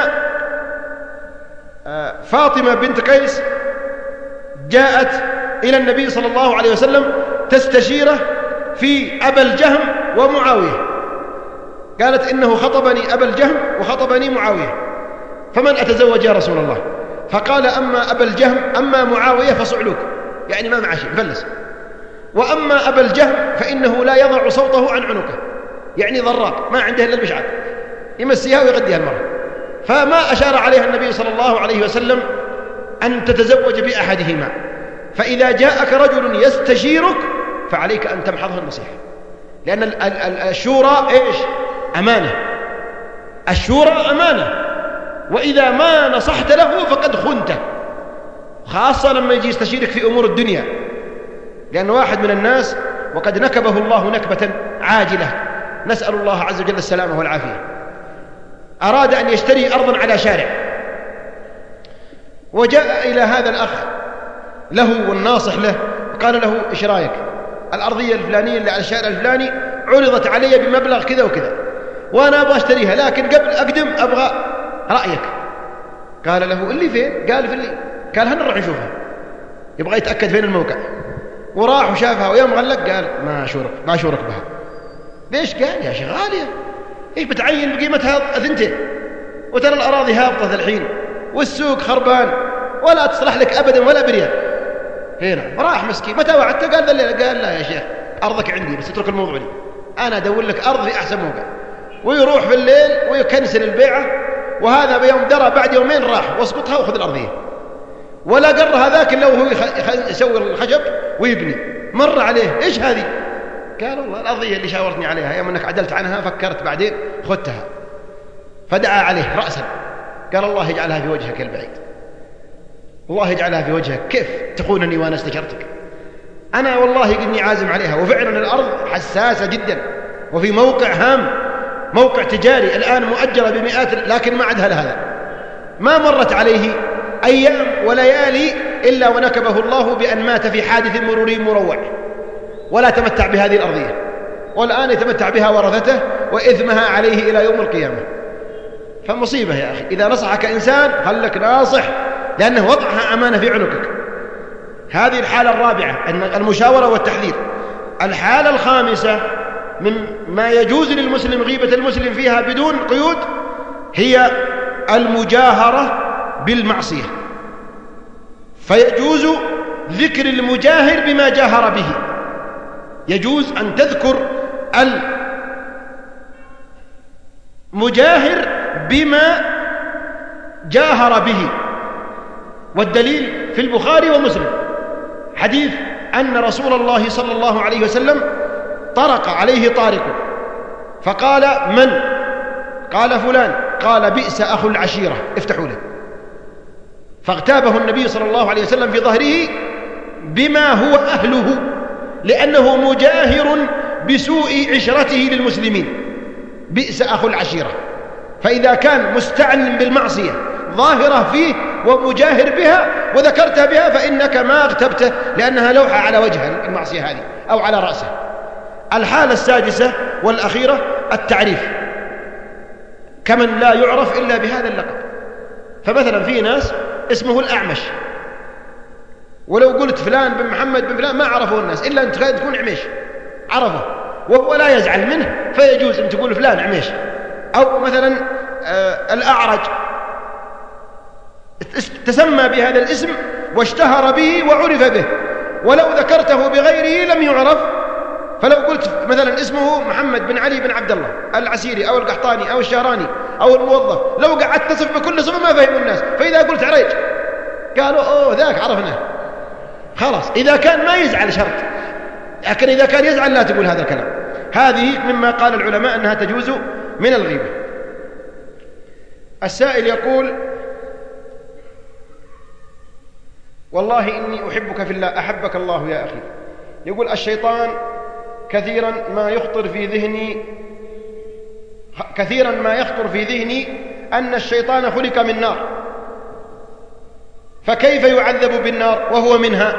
فاطمة بنت قيس جاءت إلى النبي صلى الله عليه وسلم تستشيره في أبا الجهم ومعاوية، قالت إنه خطبني أبا الجهم وخطبني معاوية، فمن أتزوج يا رسول الله؟ فقال أما أبا الجهم أما معاوية فصعلوك، يعني ما معه شيء مفلس، وأما أبا الجهم فإنه لا يضع صوته عن عنقه، يعني ضراق ما عنده إلا المشعل، يمسيها ويغديها المرأة. فما أشار عليها النبي صلى الله عليه وسلم أن تتزوج بأحدهما. فإذا جاءك رجل يستشيرك فعليك أن تمحضه النصيحة، لأن الشورى إيش؟ أمانة. الشورى أمانة، وإذا ما نصحت له فقد خنته، خاصة لما يجي يستشيرك في أمور الدنيا. لأن واحد من الناس وقد نكبه الله نكبة عاجلة، نسأل الله عز وجل السلامة والعافية، أراد أن يشتري أرضا على شارع، وجاء إلى هذا الأخ له والناصح له قال له: إيش رأيك؟ الأرضية الفلانية اللي على الشارع الفلاني عرضت علي بمبلغ كذا وكذا، وأنا أبغى أشتريها، لكن قبل أقدم أبغى رأيك. قال له: اللي فين؟ قال: في اللي. قال: هنروح نشوفها. يبغى يتأكد فين الموقع، وراح وشافها، ويوم غلق قال: ما أشورك بها. ليش؟ قال: يا شيخ غالية، إيش بتعين بقيمتها 2، وترى الأراضي هابطة الحين، والسوق خربان، ولا تصلح لك أبدا ولا بريال. هنا راح مسكين. متى وعدته؟ قال: ذا الليلة. قال: لا يا شيخ، أرضك عندي، بس اترك الموضوع لي، أنا أدور لك أرض في أحسن موقع. ويروح في الليل ويكنسل البيعة، وهذا بيوم درى بعد يومين راح واسقطها وخذ الأرضية، ولا قر هذاك إلا وهو يسوي الخشب ويبني. مر عليه: إيش هذه؟ قال: والله الأرضية اللي شاورتني عليها، يوم أنك عدلت عنها فكرت بعدين خدتها. فدعا عليه رأسا، قال: الله يجعلها في وجهك البعيد، الله يجعلها في وجهك، كيف تخونني وأنا استشرتك؟ أنا والله إني عازم عليها. وفعلا الأرض حساسة جدا، وفي موقع هام، موقع تجاري، الآن مؤجرة بمئات، لكن ما عدها لهذا. ما مرت عليه أيام وليالي إلا ونكبه الله بأن مات في حادث مروري مروع، ولا تمتع بهذه الأرضية، والآن يتمتع بها ورثته، وإثمها عليه إلى يوم القيامة. فمصيبة يا أخي. إذا نصحك إنسان خلك ناصح، لأنه وضعها أمانة في عنقك. هذه الحالة الرابعة، المشاورة والتحذير. الحالة الخامسة من ما يجوز للمسلم غيبة المسلم فيها بدون قيود هي المجاهرة بالمعصية. فيجوز ذكر المجاهر بما جاهر به. يجوز أن تذكر المجاهر بما جاهر به. والدليل في البخاري ومسلم حديث أن رسول الله صلى الله عليه وسلم طرق عليه طارق، فقال: من؟ قال: فلان. قال: بئس أخو العشيرة، افتحوا له. فاغتابه النبي صلى الله عليه وسلم في ظهره بما هو أهله، لأنه مجاهر بسوء عشرته للمسلمين. بئس أخو العشيرة. فإذا كان مستعلم بالمعصية ظاهرة فيه ومجاهر بها وذكرتها بها فإنك ما اغتبته، لأنها لوحة على وجه المعصية هذه أو على رأسه. الحالة السادسة والأخيرة التعريف، كمن لا يعرف إلا بهذا اللقب. فمثلا في ناس اسمه الأعمش، ولو قلت فلان بن محمد بن فلان ما عرفه الناس إلا أن تكون عميش، عرفه وهو لا يزعل منه، فيجوز أن تقول فلان عميش. أو مثلا الأعرج تسمى بهذا الاسم واشتهر به وعرف به، ولو ذكرته بغيره لم يعرف. فلو قلت مثلا اسمه محمد بن علي بن عبد الله العسيري أو القحطاني أو الشهراني أو الموظف، لو قعدت تصف بكل صفة ما فهم الناس، فإذا قلت عريج قالوا أوه ذاك عرفناه، خلاص. إذا كان ما يزعل شرط، لكن إذا كان يزعل لا تقول هذا الكلام. هذه مما قال العلماء أنها تجوز من الغيبة. السائل يقول: والله إني أحبك في الله، أحبك الله يا أخي. يقول: الشيطان كثيرا ما يخطر في ذهني أن الشيطان خلق من نار، فكيف يعذب بالنار وهو منها؟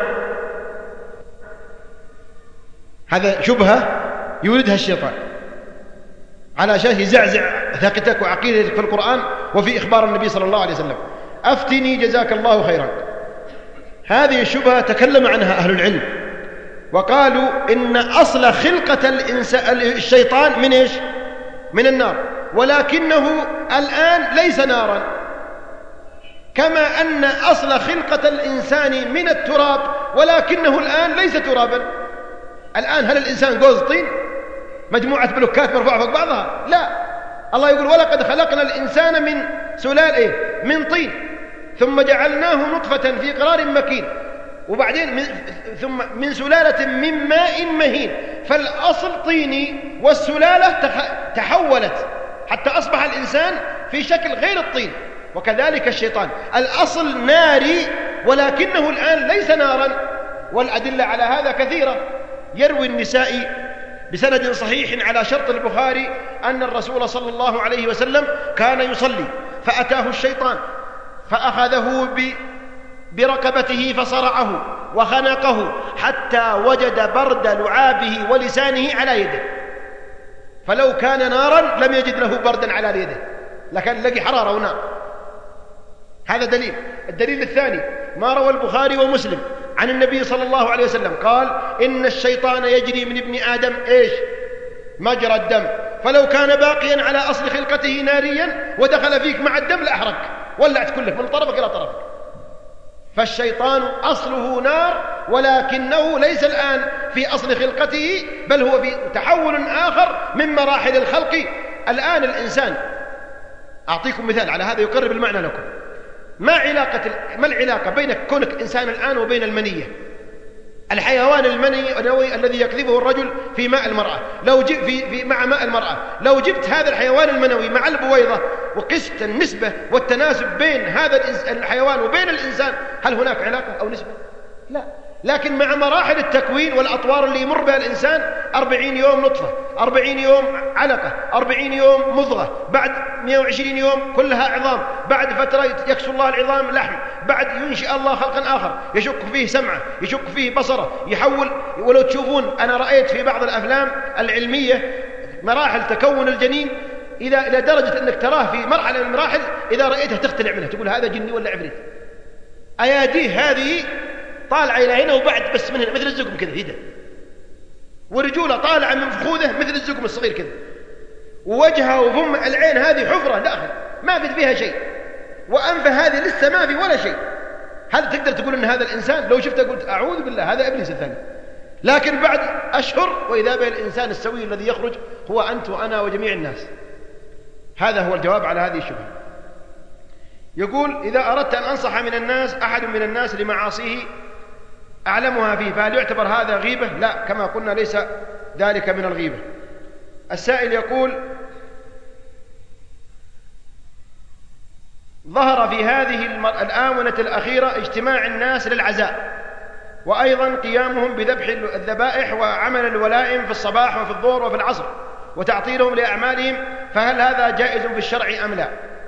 هذا شبهة يوردها الشيطان على شان يزعزع ثقتك وعقيدتك في القرآن وفي إخبار النبي صلى الله عليه وسلم. أفتني جزاك الله خيرا. هذه الشبهة تكلم عنها أهل العلم وقالوا إن أصل خلقة الشيطان من إيش؟ من النار، ولكنه الآن ليس نارا، كما أن أصل خلقة الإنسان من التراب ولكنه الآن ليس ترابا. الآن هل الإنسان جوز طين؟ مجموعة بلوكات مرفوعة فوق بعضها؟ لا، الله يقول ولقد خلقنا الإنسان من سلالة من طين ثم جعلناه نطفة في قرار مكين وبعدين ثم من سلالة من ماء مهين. فالأصل طيني والسلالة تحولت حتى أصبح الإنسان في شكل غير الطين. وكذلك الشيطان الأصل ناري ولكنه الآن ليس نارا، والأدلة على هذا كثيرة. يروي النسائي بسند صحيح على شرط البخاري أن الرسول صلى الله عليه وسلم كان يصلي فأتاه الشيطان فأخذه برقبته فصرعه وخنقه حتى وجد برد لعابه ولسانه على يده، فلو كان نارا لم يجد له بردا على يده لكن لقي حرارة ونار. هذا دليل. الدليل الثاني ما روى البخاري ومسلم عن النبي صلى الله عليه وسلم قال إن الشيطان يجري من ابن آدم إيش؟ مجرى الدم، فلو كان باقيا على أصل خلقته ناريا ودخل فيك مع الدم لأحرق ولعت كله من طرفك إلى طرفك. فالشيطان أصله نار ولكنه ليس الآن في أصل خلقته بل هو في تحول آخر من مراحل الخلق. الآن الإنسان أعطيكم مثال على هذا يقرب المعنى لكم. ما العلاقة بين كونك إنسان الآن وبين المنية؟ الحيوان المنوي الذي يكذبه الرجل في ماء المرأة مع ماء المرأة، لو جبت هذا الحيوان المنوي مع البويضة وقست النسبة والتناسب بين هذا الحيوان وبين الإنسان هل هناك علاقة أو نسبة؟ لا. لكن مع مراحل التكوين والأطوار اللي يمر بها الإنسان 40 يوم نطفة، 40 يوم علقة، 40 يوم مضغة، بعد 120 يوم كلها عظام، بعد فترة يكسو الله العظام لحم، بعد ينشئ الله خلقا آخر يشك فيه سمعه، يشك فيه بصره، يحول. ولو تشوفون أنا رأيت في بعض الأفلام العلمية مراحل تكون الجنين إلى درجة أنك تراه في مرحلة من المراحل إذا رأيته تختلع منه تقول هذا جني ولا عفريت. أياديه هذه طالعة إلى هنا وبعد بس من هنا مثل الزقم كذا هيدا، ورجوله طالعة من فخوذه مثل الزقم الصغير كذا، ووجهه وفم العين هذه حفرة داخل ما في فيها شيء، وأنفه هذه لسه ما في ولا شيء. هل تقدر تقول أن هذا الإنسان؟ لو شفته قلت أعوذ بالله هذا إبليس الثاني. لكن بعد أشهر وإذا به الإنسان السوي الذي يخرج هو أنت وأنا وجميع الناس. هذا هو الجواب على هذه الشبهة. يقول إذا أردت أن أنصح من الناس أحد من الناس لمعاصيه أعلمها فيه فهل يعتبر هذا غيبة؟ لا، كما قلنا ليس ذلك من الغيبة. السائل يقول ظهر في هذه الآونة الأخيرة اجتماع الناس للعزاء وأيضا قيامهم بذبح الذبائح وعمل الولائم في الصباح وفي الظهر وفي العصر وتعطيلهم لأعمالهم، فهل هذا جائز في الشرع أم لا؟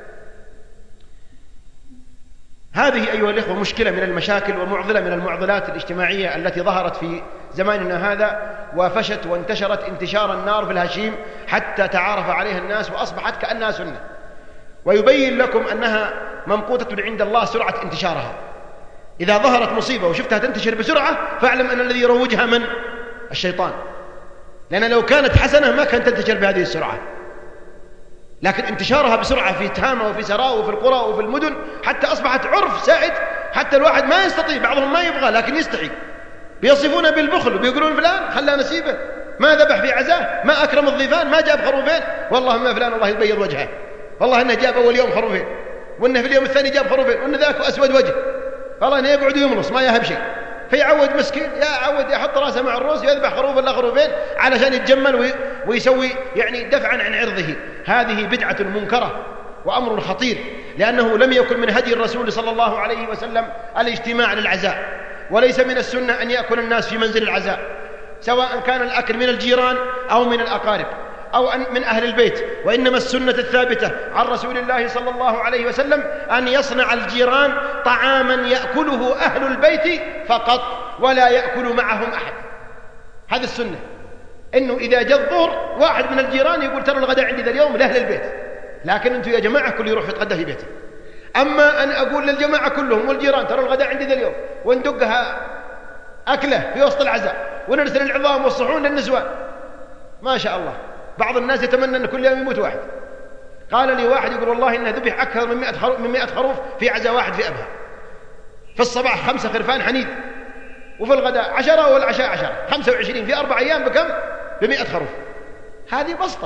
هذه أيها الإخوة مشكلة من المشاكل ومعضلة من المعضلات الاجتماعية التي ظهرت في زماننا هذا وفشت وانتشرت انتشار النار في الهشيم حتى تعارف عليها الناس وأصبحت كأنها سنة. ويبين لكم أنها ممقوتة عند الله سرعة انتشارها. إذا ظهرت مصيبة وشفتها تنتشر بسرعة فاعلم أن الذي يروجها من؟ الشيطان، لأن لو كانت حسنة ما كانت تنتشر بهذه السرعة، لكن انتشارها بسرعة في تهامة وفي سراء وفي القرى وفي المدن حتى أصبحت عرف سائد، حتى الواحد ما يستطيع، بعضهم ما يبغى لكن يستحي، بيصفونه بالبخل وبيقولون فلان خلى نسيبه ما ذبح في عزاه، ما أكرم الضيفان، ما جاب خروفين، والله ما فلان الله يبيض وجهه، والله إنه جاب أول يوم خروفين، وإنه في اليوم الثاني جاب خروفين، وإنه ذاك أسود وجه، والله إنه يقعد يملص ما يهب شيء، فيعود مسكين يعود يحط راسه مع الروس يذبح خروف ولا خروفين علشان يتجمل ويسوي يعني دفعا عن عرضه. هذه بدعة منكرة وأمر خطير، لأنه لم يكن من هدي الرسول صلى الله عليه وسلم الاجتماع للعزاء، وليس من السنة أن يأكل الناس في منزل العزاء، سواء كان الأكل من الجيران أو من الأقارب أو من أهل البيت، وإنما السنة الثابتة عن رسول الله صلى الله عليه وسلم أن يصنع الجيران طعاما يأكله أهل البيت فقط ولا يأكل معهم أحد. هذا السنة، إنه إذا جاء الظهر واحد من الجيران يقول ترى الغداء عندي ذا اليوم لأهل البيت، لكن أنتم يا جماعة كل يروح يتغدى في بيته. أما أن أقول للجماعة كلهم والجيران ترى الغداء عندي ذا اليوم وندقها أكله في وسط العزاء ونرسل العظام والصحون للنسوان، ما شاء الله. بعض الناس يتمنى أن كل يوم يموت واحد. قال لي واحد يقول والله إنه ذبح أكثر من 100 خروف في عزاء واحد في أبها، في الصباح 5 خرفان حنيد، وفي الغداء 10 والعشاء 10، 25 في 4 أيام بكم؟ ب100 خروف. هذه بسطة،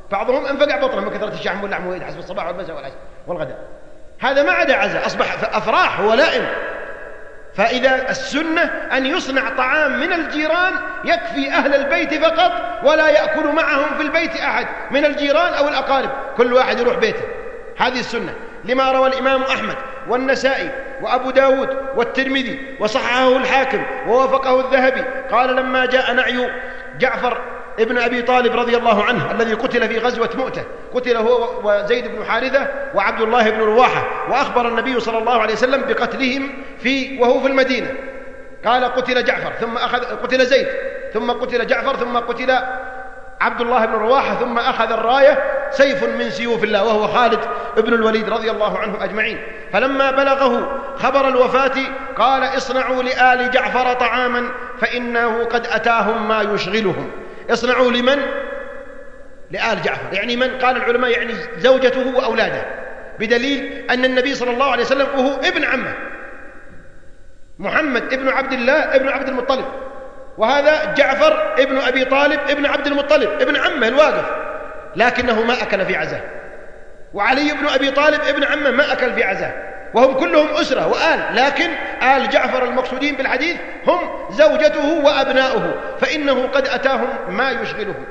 بعضهم انفقع بطنه من كثرة الشحم واللحم حسب الصباح والمساء والغداء. هذا ما عدا عزاء، أصبح أفراح ولائم. فإذا السنة أن يصنع طعام من الجيران يكفي أهل البيت فقط، ولا يأكل معهم في البيت أحد من الجيران أو الأقارب، كل واحد يروح بيته. هذه السنة، لما روى الإمام أحمد والنسائي وأبو داود والترمذي وصححه الحاكم ووافقه الذهبي، قال لما جاء نعي جعفر ابن أبي طالب رضي الله عنه الذي قتل في غزوة مؤتة، قتل هو وزيد بن حارثة وعبد الله بن رواحة، وأخبر النبي صلى الله عليه وسلم بقتلهم وهو في المدينة. قال قتل جعفر ثم قتل زيد ثم قتل جعفر ثم قتل عبد الله بن رواحة، ثم أخذ الراية سيف من سيوف الله وهو خالد ابن الوليد رضي الله عنه أجمعين. فلما بلغه خبر الوفاة قال اصنعوا لآل جعفر طعاما فإنه قد أتاهم ما يشغلهم. اصنعوا لمن؟ لآل جعفر، يعني من؟ قال العلماء يعني زوجته وأولاده، بدليل أن النبي صلى الله عليه وسلم وهو ابن عمه محمد ابن عبد الله ابن عبد المطلب، وهذا جعفر ابن أبي طالب ابن عبد المطلب ابن عمه الواقف، لكنه ما أكل في عزاه. وعلي بن أبي طالب ابن عمه ما أكل في عزاه، وهم كلهم أسرة وآل، لكن آل جعفر المقصودين بالحديث هم زوجته وأبناؤه، فإنه قد أتاهم ما يشغلهم.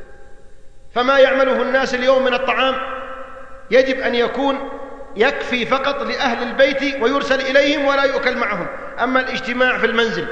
فما يعمله الناس اليوم من الطعام يجب أن يكون يكفي فقط لأهل البيت ويرسل إليهم ولا يؤكل معهم. أما الاجتماع في المنزل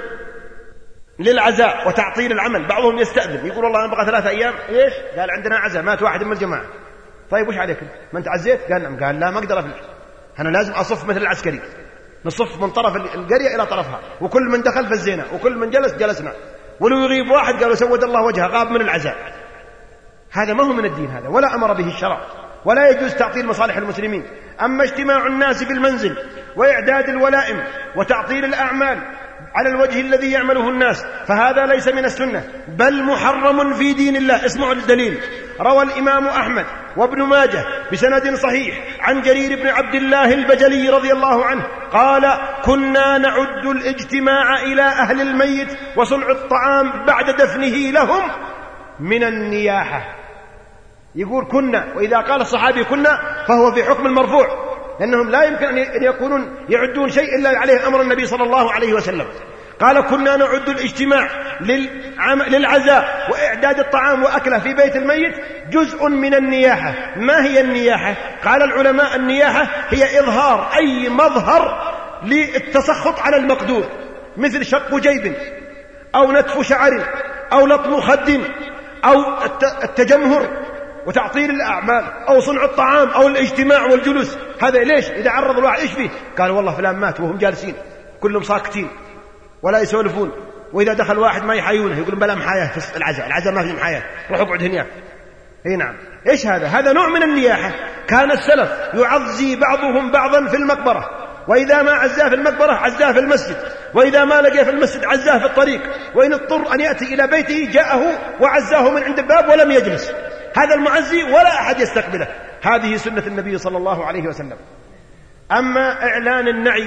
للعزاء وتعطيل العمل، بعضهم يستأذن يقول والله أنا بقى 3 أيام. إيش؟ قال عندنا عزاء مات واحد من الجماعة. طيب وش عليك؟ ما أنت عزيت؟ قال نعم. قال لا ما أقدر أفلح، أنا لازم أصف مثل العسكري، نصف من طرف القرية إلى طرفها، وكل من دخل فزينا وكل من جلس جلسنا، ولو يغيب واحد قالوا سود الله وجهه غاب من العزاء. هذا ما هو من الدين هذا، ولا أمر به الشرع، ولا يجوز تعطيل مصالح المسلمين. أما اجتماع الناس في المنزل وإعداد الولائم وتعطيل الأعمال على الوجه الذي يعمله الناس فهذا ليس من السنة، بل محرم في دين الله. اسمعوا الدليل، روى الإمام أحمد وابن ماجه بسند صحيح عن جرير بن عبد الله البجلي رضي الله عنه قال كنا نعد الاجتماع إلى أهل الميت وصنع الطعام بعد دفنه لهم من النياحة. يقول كنا، وإذا قال الصحابي كنا فهو في حكم المرفوع، لأنهم لا يمكن أن يكونون يعدون شيء إلا عليه أمر النبي صلى الله عليه وسلم. قال كنا نعد الاجتماع للعزاء وإعداد الطعام وأكله في بيت الميت جزء من النياحة. ما هي النياحة؟ قال العلماء النياحة هي إظهار أي مظهر للتسخط على المقدور، مثل شق جيب أو نتف شعر أو لطم خد أو التجمهر وتعطيل الأعمال أو صنع الطعام أو الاجتماع والجلوس. هذا ليش؟ إذا عرض الواحد إيش فيه؟ قال والله فلان مات وهم جالسين كلهم ساكتين ولا يسولفون، وإذا دخل واحد ما يحيونه يقولون بلا محاياه في العزاء ما في محاياه، روح اقعد هناك. اي نعم. ايش هذا؟ هذا نوع من النياحة. كان السلف يعزي بعضهم بعضا في المقبرة، وإذا ما عزاه في المقبرة عزاه في المسجد، وإذا ما لقى في المسجد عزاه في الطريق، وإن اضطر أن يأتي إلى بيته جاءه وعزاه من عند الباب ولم يجلس. هذا المعزي ولا أحد يستقبله. هذه سنة النبي صلى الله عليه وسلم. أما إعلان النعي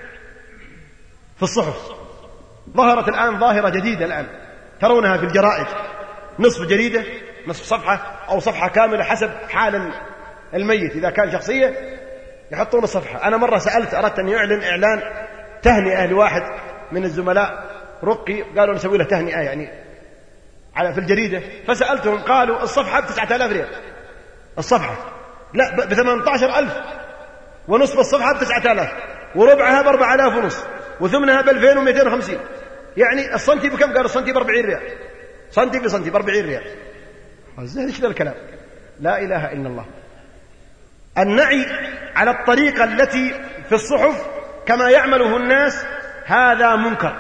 في الصحف، ظهرت الآن ظاهرة جديدة الآن ترونها في الجرائد، نصف جريدة، نصف صفحة أو صفحة كاملة حسب حال الميت. إذا كان شخصية يحطون الصفحة. أنا مرة سألت، أردت أن يعلن إعلان تهنئة لواحد من الزملاء رقي، قالوا نسوي له تهنئة يعني في الجريدة، فسألتهم قالوا الصفحة ب9,000 ريال، الصفحة لا ب18,000، ونصف الصفحة ب9,000، وربعها ب4,500، وثمنها ب2,250. يعني الصنتي بكم؟ قالوا الصنتي ب40 ريال، صنتي بصنتي ب40 ريال. ايش ذا الكلام؟ لا إله إلا الله. النعي على الطريقة التي في الصحف كما يعمله الناس هذا منكر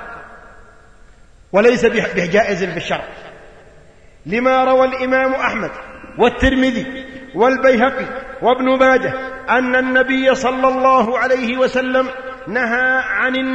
وليس بجائز في الشرع، لما روى الإمام أحمد والترمذي والبيهقي وابن ماجه أن النبي صلى الله عليه وسلم نهى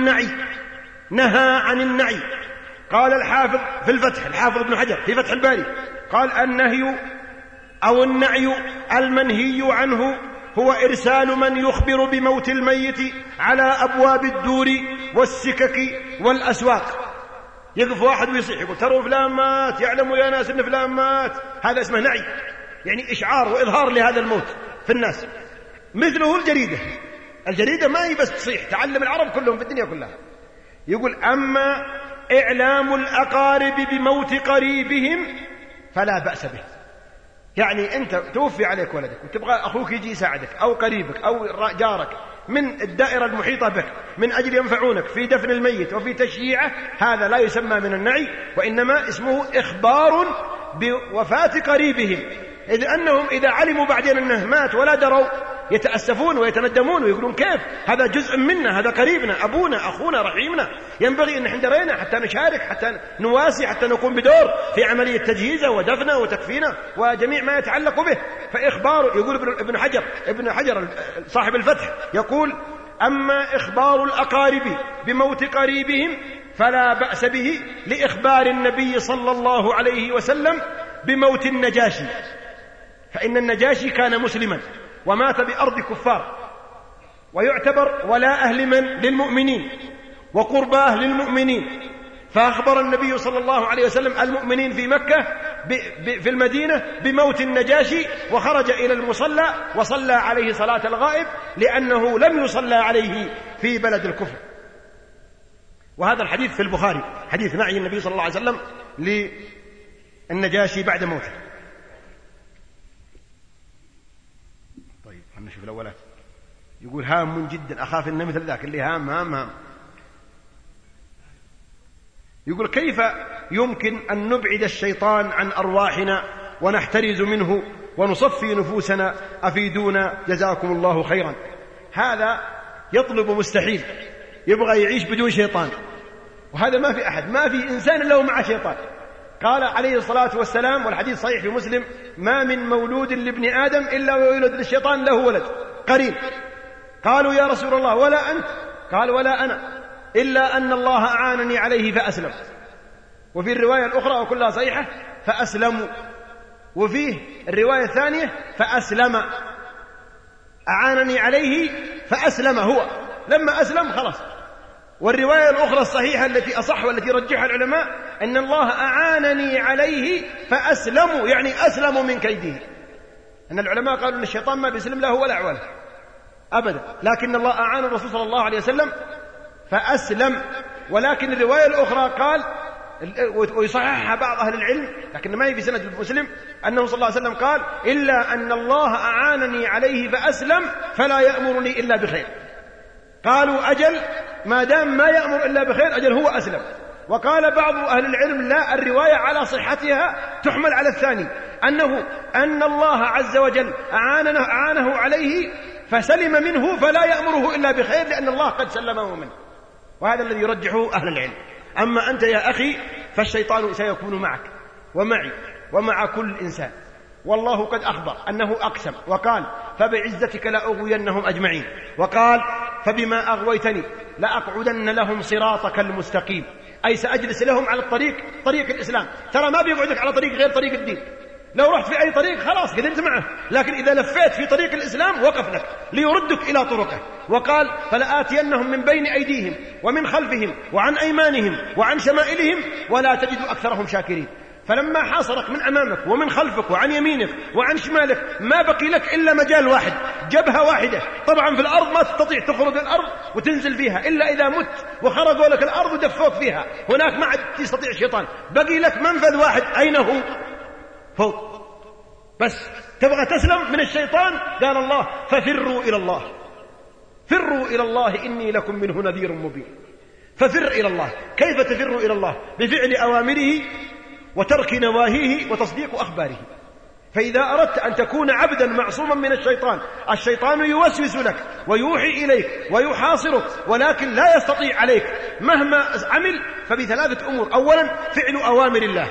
عن النعي. قال الحافظ في الفتح، الحافظ ابن حجر في فتح الباري، قال النهي أو النعي المنهي عنه هو إرسال من يخبر بموت الميت على أبواب الدور والسكك والأسواق. يقف واحد ويصيح يقول تروا فلان مات، يعلموا يا ناس إن فلان مات، هذا اسمه نعي. يعني إشعار وإظهار لهذا الموت في الناس. مثله الجريدة ما هي بس تصيح، تعلم العرب كلهم في الدنيا كلها. يقول أما إعلام الأقارب بموت قريبهم فلا بأس به. يعني أنت توفي عليك ولدك وتبغى أخوك يجي يساعدك أو قريبك أو جارك من الدائرة المحيطة بك من أجل ينفعونك في دفن الميت وفي تشييعه، هذا لا يسمى من النعي، وإنما اسمه إخبار بوفاة قريبهم، إذ أنهم إذا علموا بعدين أنه مات ولا دروا يتأسفون ويتندمون ويقولون كيف، هذا جزء منا، هذا قريبنا، أبونا، أخونا، رحيمنا، ينبغي أن نحن درينا حتى نشارك، حتى نواسي، حتى نقوم بدور في عملية تجهيزه ودفنه وتكفينه وجميع ما يتعلق به. فإخبار، يقول ابن حجر صاحب الفتح، يقول أما إخبار الأقارب بموت قريبهم فلا بأس به لإخبار النبي صلى الله عليه وسلم بموت النجاشي، فإن النجاشي كان مسلما ومات بأرض كفار، ويعتبر ولا أهل من للمؤمنين وقرباه للمؤمنين، فأخبر النبي صلى الله عليه وسلم المؤمنين في مكة في المدينة بموت النجاشي، وخرج إلى المصلى وصلى عليه صلاة الغائب لأنه لم يصلى عليه في بلد الكفر. وهذا الحديث في البخاري، حديث نعي النبي صلى الله عليه وسلم للنجاشي بعد موته. طيب خلنا نشوف الأولات. يقول هام جدا، أخاف إنه مثل ذاك اللي هام. يقول كيف يمكن أن نبعد الشيطان عن أرواحنا ونحترز منه ونصفي نفوسنا؟ أفيدونا جزاكم الله خيرا. هذا يطلب مستحيل، يبغى يعيش بدون شيطان، وهذا ما في أحد، ما في إنسان إلا ومعه شيطان. قال عليه الصلاة والسلام، والحديث صحيح في مسلم: ما من مولود لابن آدم إلا ويولد للشيطان له ولد قرين. قالوا يا رسول الله ولا أنت؟ قال ولا أنا، إلا أن الله أعانني عليه فأسلم. وفي الرواية الأخرى وكلها صحيحة فأسلموا، وفيه الرواية الثانية فأسلم، أعانني عليه فأسلم هو، لما أسلم خلاص. والرواية الأخرى الصحيحة التي أصح والتي رجحها العلماء أن الله أعانني عليه فأسلموا، يعني أسلموا من كيده. أن العلماء قالوا أن الشيطان ما بيسلم له ولا عوله أبدا، لكن الله أعان الرسول صلى الله عليه وسلم فأسلم. ولكن الرواية الأخرى قال، ويصححها بعض أهل العلم لكن ما هي في سند المسلم، أنه صلى الله عليه وسلم قال: إلا أن الله أعانني عليه فأسلم فلا يأمرني إلا بخير. قالوا أجل، ما دام ما يأمر إلا بخير أجل هو أسلم. وقال بعض أهل العلم: لا، الرواية على صحتها تحمل على الثاني، أن الله عز وجل أعانه عليه فسلم منه فلا يأمره إلا بخير، لأن الله قد سلمه منه. وهذا الذي يرجحه أهل العلم. أما أنت يا أخي فالشيطان سيكون معك ومعي ومع كل إنسان، والله قد أخبر أنه أقسم وقال: فبعزتك لأغوينهم أجمعين، وقال: فبما أغويتني لأقعدن لهم صراطك المستقيم، أي سأجلس لهم على طريق الإسلام. ترى ما بيقعدك على طريق غير طريق الدين، لو رحت في أي طريق خلاص قدرت معه، لكن إذا لفيت في طريق الإسلام وقف لك ليردك إلى طرقه. وقال: فلآتينهم من بين أيديهم ومن خلفهم وعن أيمانهم وعن شمائلهم ولا تجد أكثرهم شاكرين. فلما حاصرك من أمامك ومن خلفك وعن يمينك وعن شمالك ما بقي لك إلا مجال واحد، جبهة واحدة. طبعا في الأرض ما تستطيع تخرج الأرض وتنزل فيها إلا إذا مت وخرجوا لك الأرض ودفوك فيها، هناك ما عاد تستطيع الشيطان. بقي لك منفذ واحد، أين هو؟ فوق. بس تبغى تسلم من الشيطان، قال الله: ففروا إلى الله، فروا إلى الله إني لكم منه نذير مبين. ففر إلى الله. كيف تفر إلى الله؟ بفعل أوامره وترك نواهيه وتصديق أخباره. فإذا أردت أن تكون عبدا معصوما من الشيطان يوسوس لك ويوحي إليك ويحاصرك، ولكن لا يستطيع عليك مهما عمل، فبثلاثة أمور: أولا فعل أوامر الله،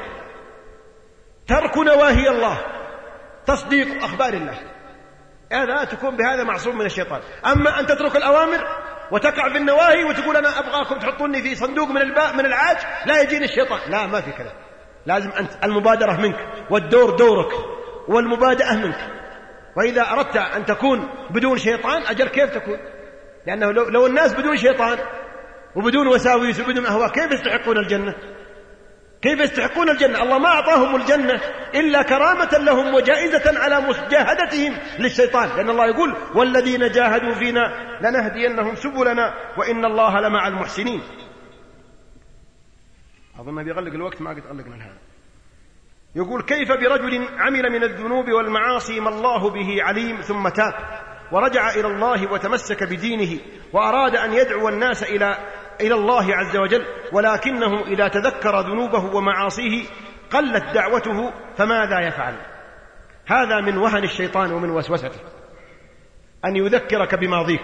ترك نواهي الله، تصديق أخبار الله. هذا تكون بهذا معصوم من الشيطان. أما أن تترك الأوامر وتقع في النواهي وتقول أنا أبغاكم تحطوني في صندوق من العاج لا يجيني الشيطان، لا، ما في كذا. لازم أنت المبادرة منك والدور دورك والمبادئة منك. وإذا أردت أن تكون بدون شيطان أجل كيف تكون؟ لأنه لو الناس بدون شيطان وبدون وساويس وبدون أهواء كيف يستحقون الجنة؟ كيف يستحقون الجنة؟ الله ما أعطاهم الجنة إلا كرامة لهم وجائزة على مجاهدتهم للشيطان، لأن الله يقول والذين جاهدوا فينا لنهدينهم سبلنا وإن الله لمع المحسنين. أظن بيغلق الوقت، ما قد غلقنا هذا. يقول كيف برجل عمل من الذنوب والمعاصي ما الله به عليم ثم تاب ورجع إلى الله وتمسك بدينه وأراد أن يدعو الناس إلى الله عز وجل، ولكنه إذا تذكر ذنوبه ومعاصيه قلت دعوته، فماذا يفعل؟ هذا من وهن الشيطان ومن وسوسته، أن يذكرك بماضيك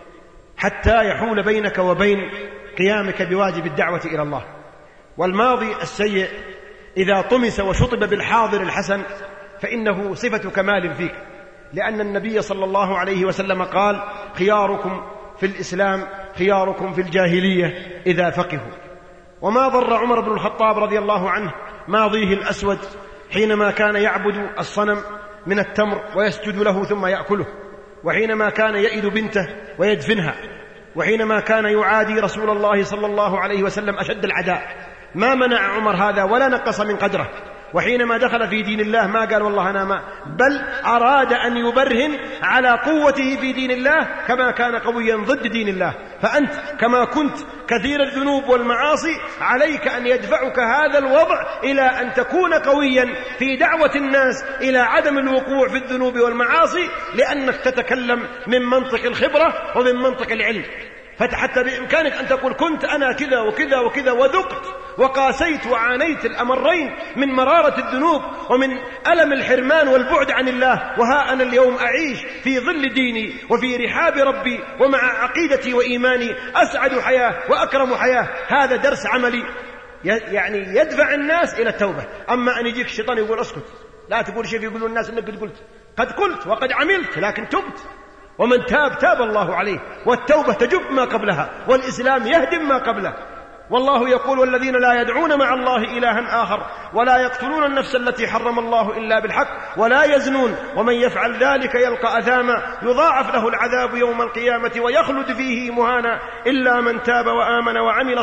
حتى يحول بينك وبين قيامك بواجب الدعوة إلى الله. والماضي السيء إذا طمس وشطب بالحاضر الحسن فإنه صفة كمال فيك، لأن النبي صلى الله عليه وسلم قال خياركم في الإسلام خياركم في الجاهلية إذا فقهوا. وما ضر عمر بن الخطاب رضي الله عنه ماضيه الأسود حينما كان يعبد الصنم من التمر ويسجد له ثم يأكله، وحينما كان يئد بنته ويدفنها، وحينما كان يعادي رسول الله صلى الله عليه وسلم أشد العداء، ما منع عمر هذا ولا نقص من قدره. وحينما دخل في دين الله ما قال والله أنا ما، بل أراد أن يبرهن على قوته في دين الله كما كان قويا ضد دين الله. فأنت كما كنت كثير الذنوب والمعاصي عليك أن يدفعك هذا الوضع إلى أن تكون قويا في دعوة الناس إلى عدم الوقوع في الذنوب والمعاصي، لأنك تتكلم من منطق الخبرة ومن منطق العلم. فحتى بإمكانك أن تقول كنت أنا كذا وكذا وكذا وذقت وقاسيت وعانيت الأمرين من مرارة الذنوب ومن ألم الحرمان والبعد عن الله، وها أنا اليوم أعيش في ظل ديني وفي رحاب ربي ومع عقيدتي وإيماني أسعد حياة وأكرم حياة. هذا درس عملي يعني يدفع الناس إلى التوبة. أما أن يجيك الشيطان يقول أسكت لا تقول شيء، يقولون الناس أنك قد قلت وقد عملت لكن تبت، ومن تاب تاب الله عليه، والتوبة تجب ما قبلها، والإسلام يهدم ما قبله. والله يقول والذين لا يدعون مع الله إلها آخر ولا يقتلون النفس التي حرم الله إلا بالحق ولا يزنون ومن يفعل ذلك يلقى أثاما يضاعف له العذاب يوم القيامة ويخلد فيه مهانا إلا من تاب وآمن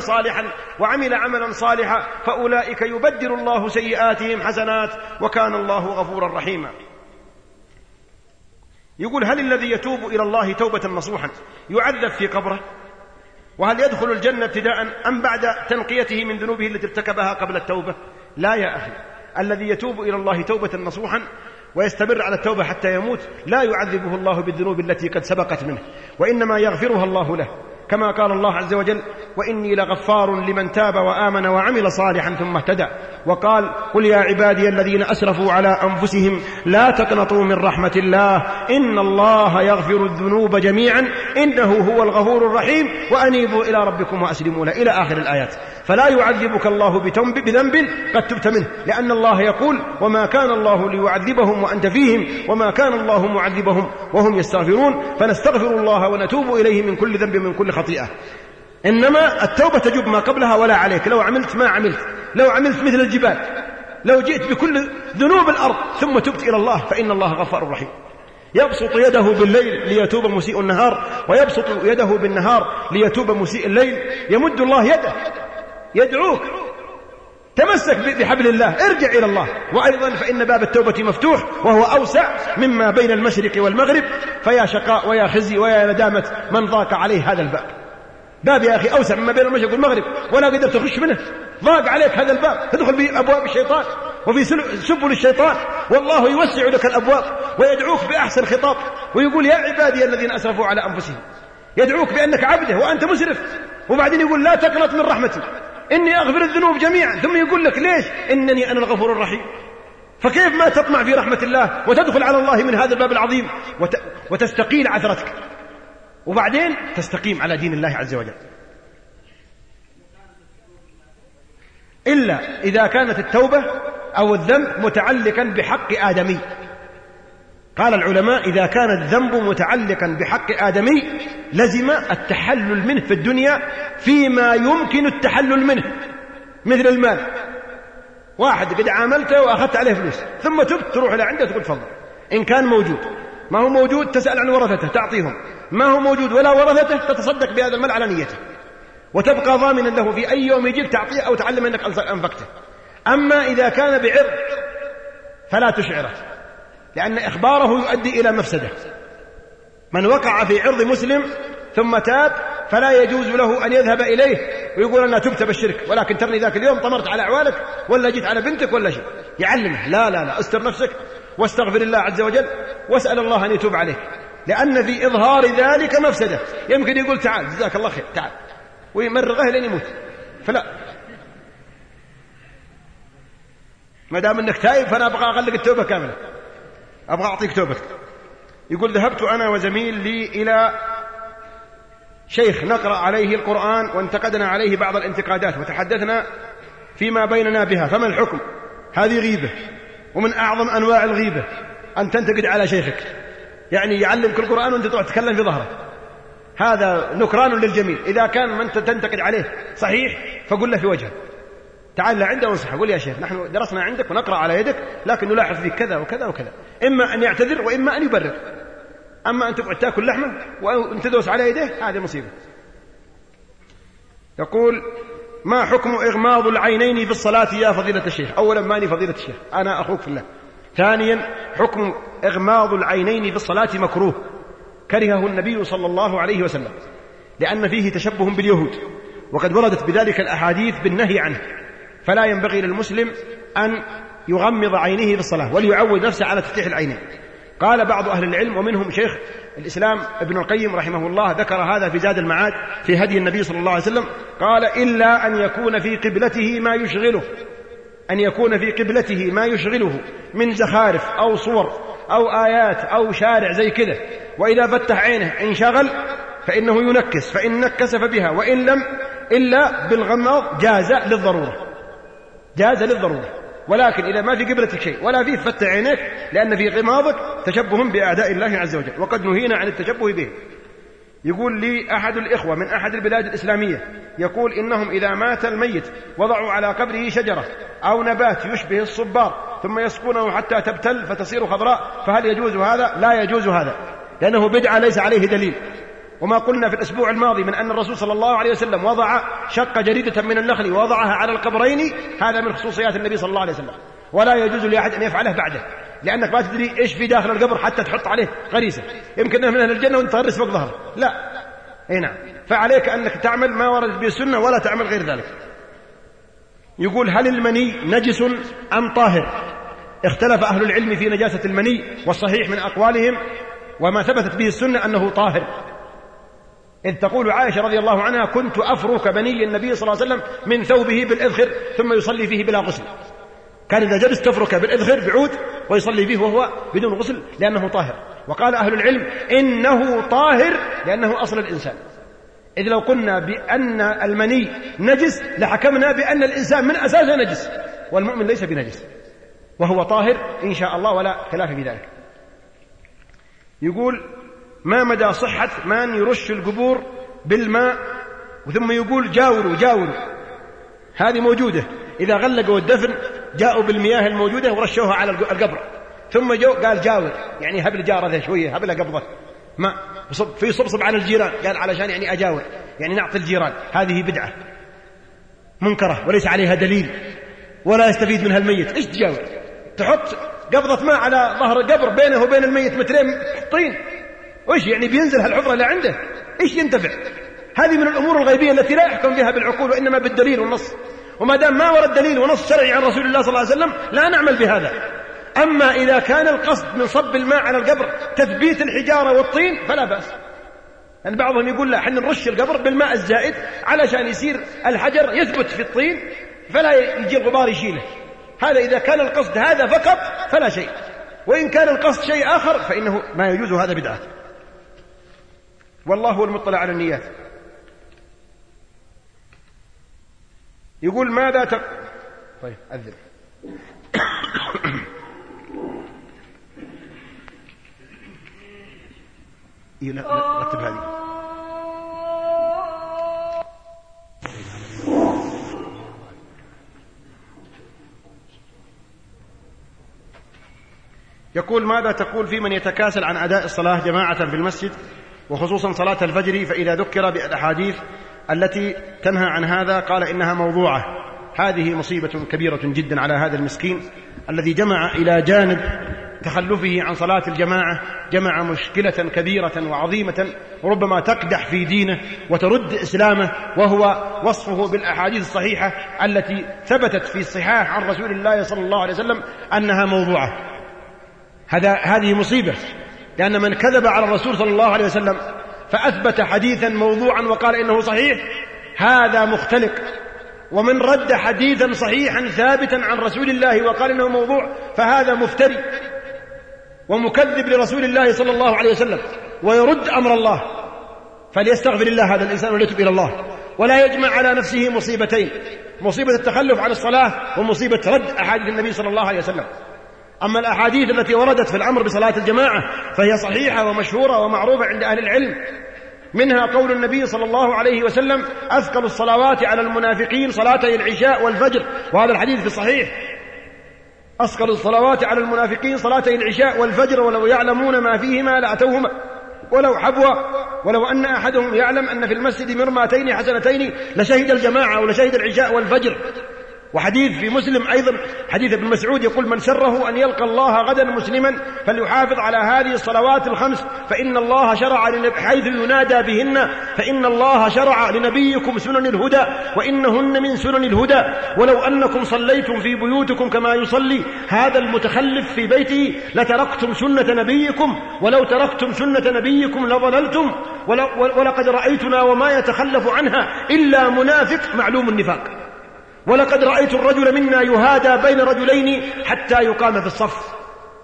وعمل عملا صالحا فأولئك يبدل الله سيئاتهم حسنات وكان الله غفورا رحيما. يقول هل الذي يتوب إلى الله توبة نصوحا يعذب في قبره؟ وهل يدخل الجنة ابتداء أم بعد تنقيته من ذنوبه التي ارتكبها قبل التوبة؟ لا يا أخي، الذي يتوب إلى الله توبة نصوحا ويستمر على التوبة حتى يموت لا يعذبه الله بالذنوب التي قد سبقت منه، وإنما يغفرها الله له، كما قال الله عز وجل وإني لغفار لمن تاب وآمن وعمل صالحا ثم اهتدى. وقال قل يا عبادي الذين أسرفوا على أنفسهم لا تقنطوا من رحمة الله إن الله يغفر الذنوب جميعا إنه هو الغفور الرحيم وأنيبوا إلى ربكم وأسلموا له إلى آخر الآيات. فلا يعذبك الله بذنب قد تبت منه، لأن الله يقول وما كان الله ليعذبهم وأنت فيهم وما كان الله معذبهم وهم يستغفرون. فنستغفر الله ونتوب إليه من كل ذنب من كل خطيئة. إنما التوبة تجب ما قبلها ولا عليك. لو عملت ما عملت، لو عملت مثل الجبال، لو جئت بكل ذنوب الأرض ثم تبت إلى الله فإن الله غفار رحيم. يبسط يده بالليل ليتوب مسيء النهار ويبسط يده بالنهار ليتوب مسيء الليل. يمد الله يده يدعوك تمسك بحبل الله، ارجع إلى الله. وأيضا فإن باب التوبة مفتوح وهو أوسع مما بين المشرق والمغرب، فيا شقاء ويا خزي ويا ندامة من ضاق عليه هذا الباب. باب يا أخي أوسع مما بين المشرق والمغرب ولا قدرت تخش منه، ضاق عليك هذا الباب، تدخل بأبواب الشيطان وفي سبل الشيطان، والله يوسع لك الأبواب ويدعوك بأحسن خطاب ويقول يا عبادي الذين أسرفوا على أنفسهم، يدعوك بأنك عبده وأنت مسرف، وبعدين يقول لا تقنط من رحمتي إني أغفر الذنوب جميعا، ثم يقول لك ليش؟ إنني أنا الغفور الرحيم. فكيف ما تطمع في رحمة الله وتدخل على الله من هذا الباب العظيم وتستقيل عثرتك وبعدين تستقيم على دين الله عز وجل؟ إلا إذا كانت التوبة أو الذنب متعلقا بحق آدمي. قال العلماء إذا كان الذنب متعلقا بحق آدمي لزم التحلل منه في الدنيا فيما يمكن التحلل منه، مثل المال، واحد قد عاملته وأخذت عليه فلوس ثم تبت تروح إلى عنده تقول تفضل، إن كان موجود، ما هو موجود تسأل عن ورثته تعطيهم، ما هو موجود ولا ورثته تتصدق بهذا المال على نيته وتبقى ضامنا له في أي يوم يجيك تعطيه أو تعلم أنك أنفقته. أما إذا كان بعرض فلا تشعره، لأن إخباره يؤدي إلى مفسدة. من وقع في عرض مسلم ثم تاب فلا يجوز له أن يذهب إليه ويقول أنا تبت بالشرك، ولكن ترني ذاك اليوم طمرت على أعوالك ولا جيت على بنتك ولا شيء. يعلمه لا لا لا، استر نفسك واستغفر الله عز وجل واسأل الله أن يتوب عليك، لأن في إظهار ذلك مفسدة. يمكن يقول تعال جزاك الله خير تعال ويمرغه لين يموت، فلا، ما دام أنك تائب فأنا أبغى أغلق التوبة كاملة، أبغى أعطيك توبتك. يقول ذهبت أنا وزميل لي إلى شيخ نقرأ عليه القرآن وانتقدنا عليه بعض الانتقادات وتحدثنا فيما بيننا بها، فما الحكم؟ هذه غيبة، ومن أعظم أنواع الغيبة أن تنتقد على شيخك، يعني يعلمك القرآن وأنت تقعد تتكلم في ظهره، هذا نكران للجميل. إذا كان من تنتقد عليه صحيح فقل له في وجهه، تعال لعنده وانصحه، قل يا شيخ نحن درسنا عندك ونقرأ على يدك لكن نلاحظ فيك كذا وكذا وكذا، إما أن يعتذر وإما أن يبرر. أما أن تقعد تأكل لحمة وأن تدوس على يده هذه مصيبة. يقول ما حكم إغماض العينين في الصلاة يا فضيلة الشيخ؟ أولا ماني فضيلة الشيخ، أنا أخوك في الله. ثانيا حكم إغماض العينين في الصلاة مكروه، كرهه النبي صلى الله عليه وسلم لأن فيه تشبه باليهود، وقد وردت بذلك الأحاديث بالنهي عنه، فلا ينبغي للمسلم أن يغمض عينيه في الصلاة وليعود نفسه على تفتيح العينين. قال بعض أهل العلم ومنهم شيخ الإسلام ابن القيم رحمه الله ذكر هذا في زاد المعاد في هدي النبي صلى الله عليه وسلم، قال إلا أن يكون في قبلته ما يشغله، أن يكون في قبلته ما يشغله من زخارف أو صور أو آيات أو شارع زي كذا، وإذا فتح عينه انشغل فإنه ينكس، فإن نكس فبها، وإن لم إلا بالغمض جاز للضرورة، جاز للضرورة. ولكن إذا ما في قبلتك شيء ولا فيه فتح عينيك لأن في غماضك تشبه بأعداء الله عز وجل، وقد نهينا عن التشبه به. يقول لي أحد الإخوة من أحد البلاد الإسلامية يقول إنهم إذا مات الميت وضعوا على قبره شجرة أو نبات يشبه الصبار ثم يسقونه حتى تبتل فتصير خضراء، فهل يجوز هذا؟ لا يجوز هذا، لأنه بدعة ليس عليه دليل. وما قلنا في الأسبوع الماضي من أن الرسول صلى الله عليه وسلم وضع شق جريدة من النخل ووضعها على القبرين، هذا من خصوصيات النبي صلى الله عليه وسلم، ولا يجوز لأحد أن يفعله بعده، لأنك ما تدري إيش في داخل القبر حتى تحط عليه غريزة، يمكن أنه من أهل الجنة وانت تغرس فوق ظهره، لا، أي نعم، فعليك أنك تعمل ما وردت به السنة ولا تعمل غير ذلك. يقول هل المني نجس أم طاهر؟ اختلف أهل العلم في نجاسة المني، والصحيح من أقوالهم وما ثبتت به السنة أنه طاهر، إذ تقول عائشة رضي الله عنها كنت أفرك بني النبي صلى الله عليه وسلم من ثوبه بالإذخر ثم يصلي فيه بلا غسل، كان إذا جلس تفرك بالإذخر بعود ويصلي فيه وهو بدون غسل لأنه طاهر. وقال أهل العلم إنه طاهر لأنه أصل الإنسان، إذ لو قلنا بأن المني نجس لحكمنا بأن الإنسان من أساسه نجس، والمؤمن ليس بنجس وهو طاهر إن شاء الله ولا خلاف في ذلك. يقول ما مدى صحة من يرش القبور بالماء ثم يقول جاوروا؟ هذه موجودة، إذا غلقوا الدفن جاءوا بالمياه الموجودة ورشوها على القبر، ثم قال جاور يعني هب الجارة ذا شوية، هب له قبضة ما في صبصب على الجيران، قال علشان يعني أجاور يعني نعطي الجيران. هذه بدعة منكرة وليس عليها دليل ولا يستفيد منها الميت. إيش تجاور؟ تحط قبضة ماء على ظهر القبر بينه وبين الميت مترين طين، وإيش يعني بينزل هالحفرة اللي عنده؟ إيش ينتفع؟ هذه من الأمور الغيبية التي لا يحكم بها بالعقول وإنما بالدليل والنص، وما دام ما ورد دليل ونص شرعي عن رسول الله صلى الله عليه وسلم لا نعمل بهذا. أما إذا كان القصد من صب الماء على القبر تثبيت الحجارة والطين فلا بأس. يعني بعضهم يقول لا حن نرش القبر بالماء الزائد علشان يصير الحجر يثبت في الطين فلا يجي الغبار يشيله، هذا إذا كان القصد هذا فقط فلا شيء، وإن كان القصد شيء آخر فإنه ما يجوز، هذا بدعة، والله هو المطلع على النيات. يقول ماذا طيب أذن لا رتب هذه. يقول ماذا تقول في من يتكاسل عن أداء الصلاة جماعة في المسجد وخصوصا صلاة الفجر، فإذا ذكر بالأحاديث التي تنهى عن هذا قال إنها موضوعة، هذه مصيبة كبيرة جدا على هذا المسكين الذي جمع إلى جانب تخلفه عن صلاة الجماعة جمع مشكلة كبيرة وعظيمة وربما تقدح في دينه وترد إسلامه، وهو وصفه بالأحاديث الصحيحة التي ثبتت في الصحاح عن رسول الله صلى الله عليه وسلم أنها موضوعة. هذه مصيبة، لأن من كذب على الرسول صلى الله عليه وسلم فأثبت حديثا موضوعا وقال إنه صحيح هذا مختلق، ومن رد حديثا صحيحا ثابتا عن رسول الله وقال إنه موضوع فهذا مفتري ومكذب لرسول الله صلى الله عليه وسلم ويرد أمر الله. فليستغفر الله هذا الإنسان وليتوب إلى الله، ولا يجمع على نفسه مصيبتين: مصيبة التخلف عن الصلاة ومصيبة رد أحاديث النبي صلى الله عليه وسلم. أما الأحاديث التي وردت في الأمر بصلاة الجماعة فهي صحيحة ومشهورة ومعروفة عند أهل العلم، منها قول النبي صلى الله عليه وسلم: أثقل الصلوات على المنافقين صلاتي العشاء والفجر، وهذا الحديث في الصحيح: أثقل الصلوات على المنافقين صلاتي العشاء والفجر ولو يعلمون ما فيهما لأتوهما ولو حبوا، ولو أن أحدهم يعلم أن في المسجد مرماتين حسنتين لشهد الجماعة ولشهد العشاء والفجر. وحديث في مسلم أيضا حديث ابن مسعود يقول: من سره أن يلقى الله غدا مسلما فليحافظ على هذه الصلوات الخمس فإن الله شرع حيث ينادى بهن، فإن الله شرع لنبيكم سنن الهدى وإنهن من سنن الهدى، ولو أنكم صليتم في بيوتكم كما يصلي هذا المتخلف في بيته لتركتم سنة نبيكم، ولو تركتم سنة نبيكم لضللتم، ولقد رأيتنا وما يتخلف عنها إلا منافق معلوم النفاق، ولقد رأيت الرجل منا يهادى بين رجلين حتى يقام في الصف.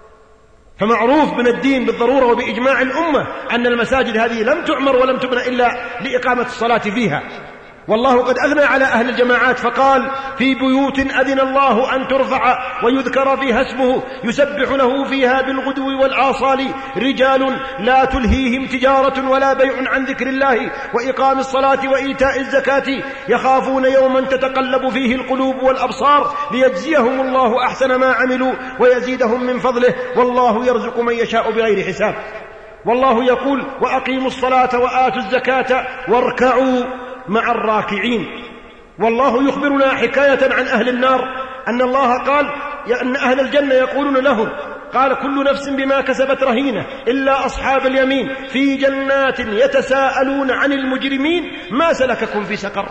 فمعروف من الدين بالضرورة وبإجماع الأمة أن المساجد هذه لم تعمر ولم تبنى إلا لإقامة الصلاة فيها، والله قد أثنى على أهل الجماعات فقال: في بيوت أذن الله أن ترفع ويذكر فيها اسمه يسبح له فيها بالغدو والآصال رجال لا تلهيهم تجارة ولا بيع عن ذكر الله وإقام الصلاة وإيتاء الزكاة يخافون يوما تتقلب فيه القلوب والأبصار ليجزيهم الله أحسن ما عملوا ويزيدهم من فضله والله يرزق من يشاء بغير حساب. والله يقول: وأقيموا الصلاة وآتوا الزكاة واركعوا مع الراكعين. والله يخبرنا حكاية عن أهل النار أن الله قال أن أهل الجنة يقولون لهم: قال كل نفس بما كسبت رهينة إلا أصحاب اليمين في جنات يتساءلون عن المجرمين ما سلككم في سقر.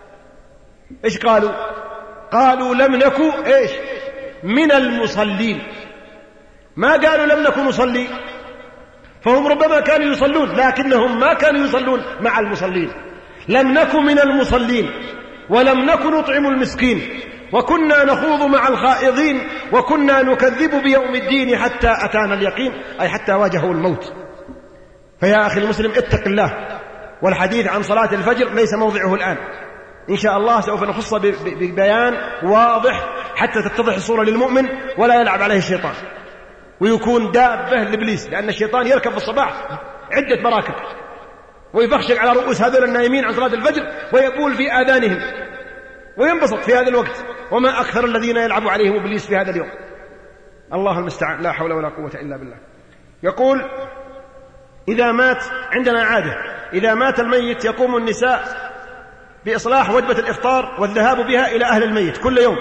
إيش قالوا؟ قالوا لم نكن إيش من المصلين. ما قالوا لم نكن نصلي، فهم ربما كانوا يصلون لكنهم ما كانوا يصلون مع المصلين. لم نكن من المصلين ولم نكن نطعم المسكين وكنا نخوض مع الخائضين وكنا نكذب بيوم الدين حتى أتانا اليقين، أي حتى واجهوا الموت. فيا أخي المسلم اتق الله، والحديث عن صلاة الفجر ليس موضعه الآن، إن شاء الله سوف نخص ببيان واضح حتى تتضح الصورة للمؤمن ولا يلعب عليه الشيطان ويكون دابة لإبليس، لأن الشيطان يركب في الصباح عدة مراكب ويفخشق على رؤوس هذول النائمين عن صلاة الفجر ويقول في آذانهم وينبسط في هذا الوقت. وما أكثر الذين يلعب عليهم إبليس في هذا اليوم. الله المستعان، لا حول ولا قوة إلا بالله. يقول: إذا مات، عندنا عادة إذا مات الميت يقوم النساء بإصلاح وجبة الإفطار والذهاب بها إلى أهل الميت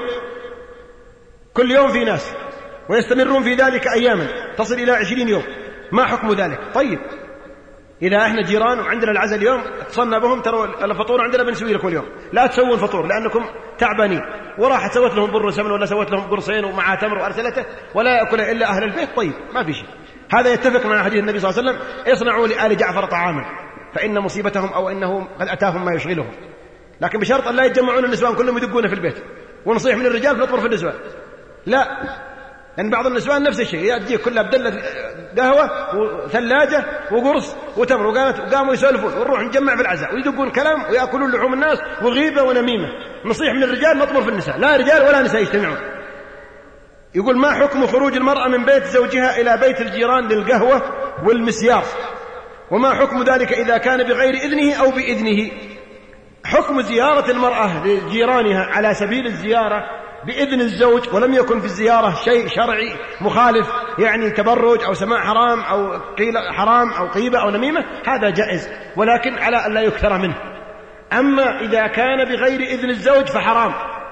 كل يوم في ناس، ويستمرون في ذلك أياما تصل إلى 20 يوم. ما حكم ذلك؟ طيب، إذا إحنا جيران وعندنا العزاء اليوم اتصلنا بهم: ترى الفطور عندنا بنسوي لكم اليوم، لا تسووا الفطور لأنكم تعبانين، وراحت سوت لهم بر سمن ولا سوت لهم قرصين ومعها تمر وأرسلته ولا يأكل إلا أهل البيت. طيب، ما في شيء. هذا يتفق مع حديث النبي صلى الله عليه وسلم: اصنعوا لآل جعفر طعاما فإن مصيبتهم أو إنه قد أتاهم ما يشغلهم. لكن بشرط أن لا يتجمعون النسوان كلهم يدقون في البيت ونصيح من الرجال فنطمر في النسوان، لا، لأن بعض النسوان نفس الشيء، يأتيك كلها بدلة قهوة وثلاجة وقرص وتمر وقاموا يسولفون ونروح نجمع في العزاء ويدقون كلام ويأكلون لحوم الناس وغيبة ونميمة. نصيح من الرجال نطمر في النساء، لا رجال ولا نساء يجتمعون. يقول: ما حكم خروج المرأة من بيت زوجها إلى بيت الجيران للقهوة والمسيار، وما حكم ذلك إذا كان بغير إذنه أو بإذنه؟ حكم زيارة المرأة لجيرانها على سبيل الزيارة بإذن الزوج ولم يكن في الزيارة شيء شرعي مخالف، يعني تبرج أو سماع حرام أو قيل حرام أو غيبة أو نميمة، هذا جائز ولكن على أن لا يكثر منه. أما إذا كان بغير إذن الزوج فحرام،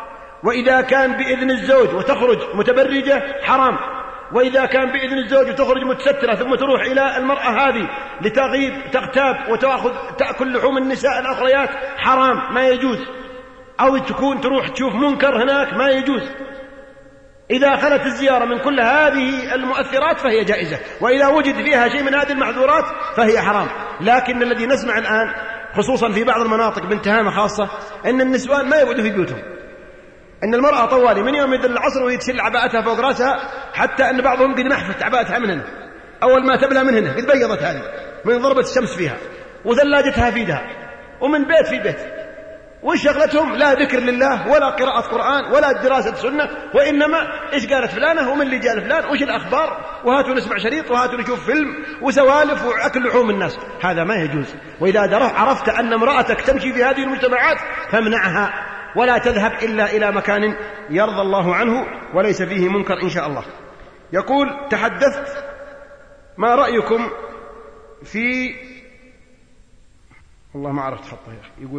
وإذا كان بإذن الزوج وتخرج متبرجة حرام، وإذا كان بإذن الزوج وتخرج متسترة ثم تروح إلى المرأة هذه تغتاب تأكل لحوم النساء الأخريات حرام، ما يجوز. أو تروح تشوف منكر هناك، ما يجوز. إذا خلت الزيارة من كل هذه المؤثرات فهي جائزة، وإذا وجد فيها شيء من هذه المحظورات فهي حرام. لكن الذي نسمع الآن خصوصا في بعض المناطق بنتهامة خاصة أن النسوان ما يقعدوا في بيوتهم، أن المرأة طوالي من يوم يدل العصر وهي تشيل عباءتها فوق رأسها، حتى أن بعضهم قد نحفت عباءتها من هنا، أول ما تبلى من هنا قد بيضت هذه من ضربة الشمس فيها، وثلاجتها في يدها، ومن بيت في بيت، وشغلتهم لا ذكر لله ولا قراءة قرآن ولا دراسة سنة، وإنما إيش قالت فلانة ومن اللي جاء فلان وإيش الأخبار، وهاتوا نسمع شريط وهاتوا نشوف فيلم وسوالف وأكل لحوم الناس. هذا ما يجوز. وإذا عرفت أن امرأتك تمشي في هذه المجتمعات فامنعها، ولا تذهب إلا إلى مكان يرضى الله عنه وليس فيه منكر إن شاء الله. يقول: تحدثت، ما رأيكم في والله ما عرفت خطه يا أخي.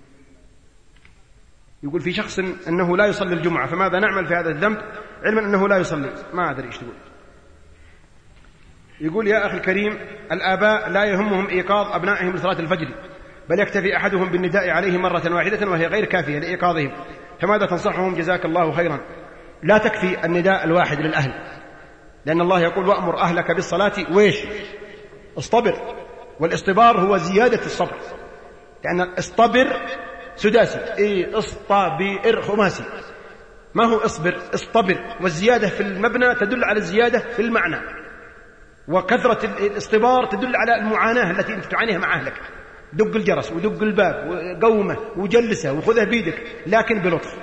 يقول في شخص أنه لا يصلي الجمعة، فماذا نعمل في هذا الذنب علما أنه لا يصلي؟ ما أدري إيش تقول. يقول: يا أخي الكريم، الآباء لا يهمهم إيقاظ أبنائهم لصلاة الفجر، بل يكتفي أحدهم بالنداء عليه مرة واحدة وهي غير كافية لإيقاظهم، فماذا تنصحهم جزاك الله خيرا؟ لا تكفي النداء الواحد للأهل، لأن الله يقول: وأمر أهلك بالصلاة ويش اصطبر، والاصطبار هو زيادة الصبر، لأن اصطبر سداسي، اصطبر خماسي، ما هو اصبر، اصطبر، والزيادة في المبنى تدل على الزيادة في المعنى، وكثرة الاصطبار تدل على المعاناة التي أنت تعانيها مع أهلك، دق الجرس ودق الباب وقومه وجلسه وخذه بيدك، لكن بلطف.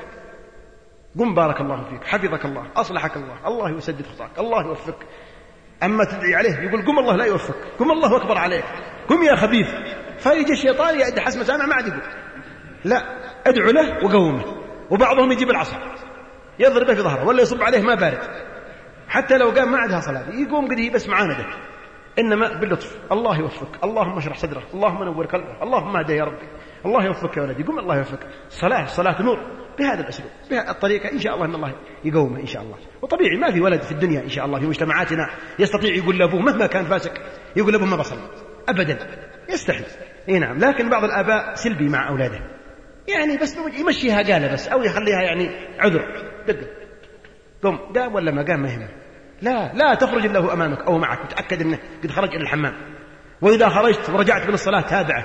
قم بارك الله فيك، حفظك الله، أصلحك الله، الله يسدد خطاك، الله يوفقك. أما تدعي عليه يقول قم الله لا يوفق، قم الله أكبر عليك، قم يا خبيث، فيجي الشيطان يدحس مسامع ما عاد يقول لا، ادعو له وقومه. وبعضهم يجيب العصا يضربه في ظهره ولا يصب عليه ما بارد، حتى لو قام ما عندها صلاة يقوم قد هي بس معاندة، إنما باللطف. الله يوفقك، اللهم اشرح صدره، اللهم نور قلبه، اللهم اهديه يا ربي، الله يوفقك يا ولدي، قم الله يوفقك. الصلاة نور، بهذا الأسلوب بهذه الطريقة إن شاء الله أن الله يقومه إن شاء الله. وطبيعي ما في ولد في الدنيا إن شاء الله في مجتمعاتنا يستطيع يقول لأبوه مهما كان فاسق يقول لأبوه ما بصلي أبدا، يستحي. نعم، لكن بعض الآباء سلبي مع أولاده، يعني بس يمشيها قالة بس، أو يخليها يعني عذر، دقة قم، قام ولا ما قام ما يهمه. لا تخرج إلا هو أمامك أو معك، وتأكد أنه قد خرج إلى الحمام. وإذا خرجت ورجعت من الصلاة تابعه،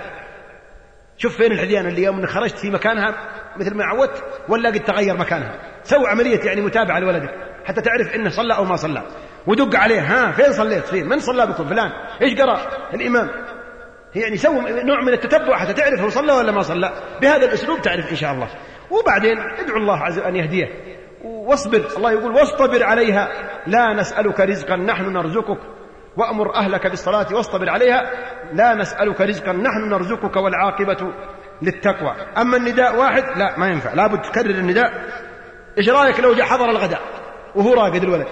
شوف فين الحديان اللي يوم خرجت في مكانها مثل ما عودت ولا قد تغير مكانها. سوي عملية يعني متابعة لولدك حتى تعرف إنه صلى أو ما صلى، ودق عليه، ها فين صليت، فين من صلى بكم فلان، إيش قرأ الإمام، يعني سوي نوع من التتبع حتى تعرف هو صلى ولا ما صلى. بهذا الأسلوب تعرف إن شاء الله. وبعدين ادعو الله عز وجل أن يهديه، واصبر. الله يقول: واصطبر عليها لا نسألك رزقا نحن نرزقك، وأمر أهلك بالصلاة واصطبر عليها لا نسألك رزقا نحن نرزقك والعاقبة للتقوى. أما النداء واحد لا، ما ينفع، لابد تكرر النداء. إيش رأيك لو جاء حضر الغداء وهو راقد الولد،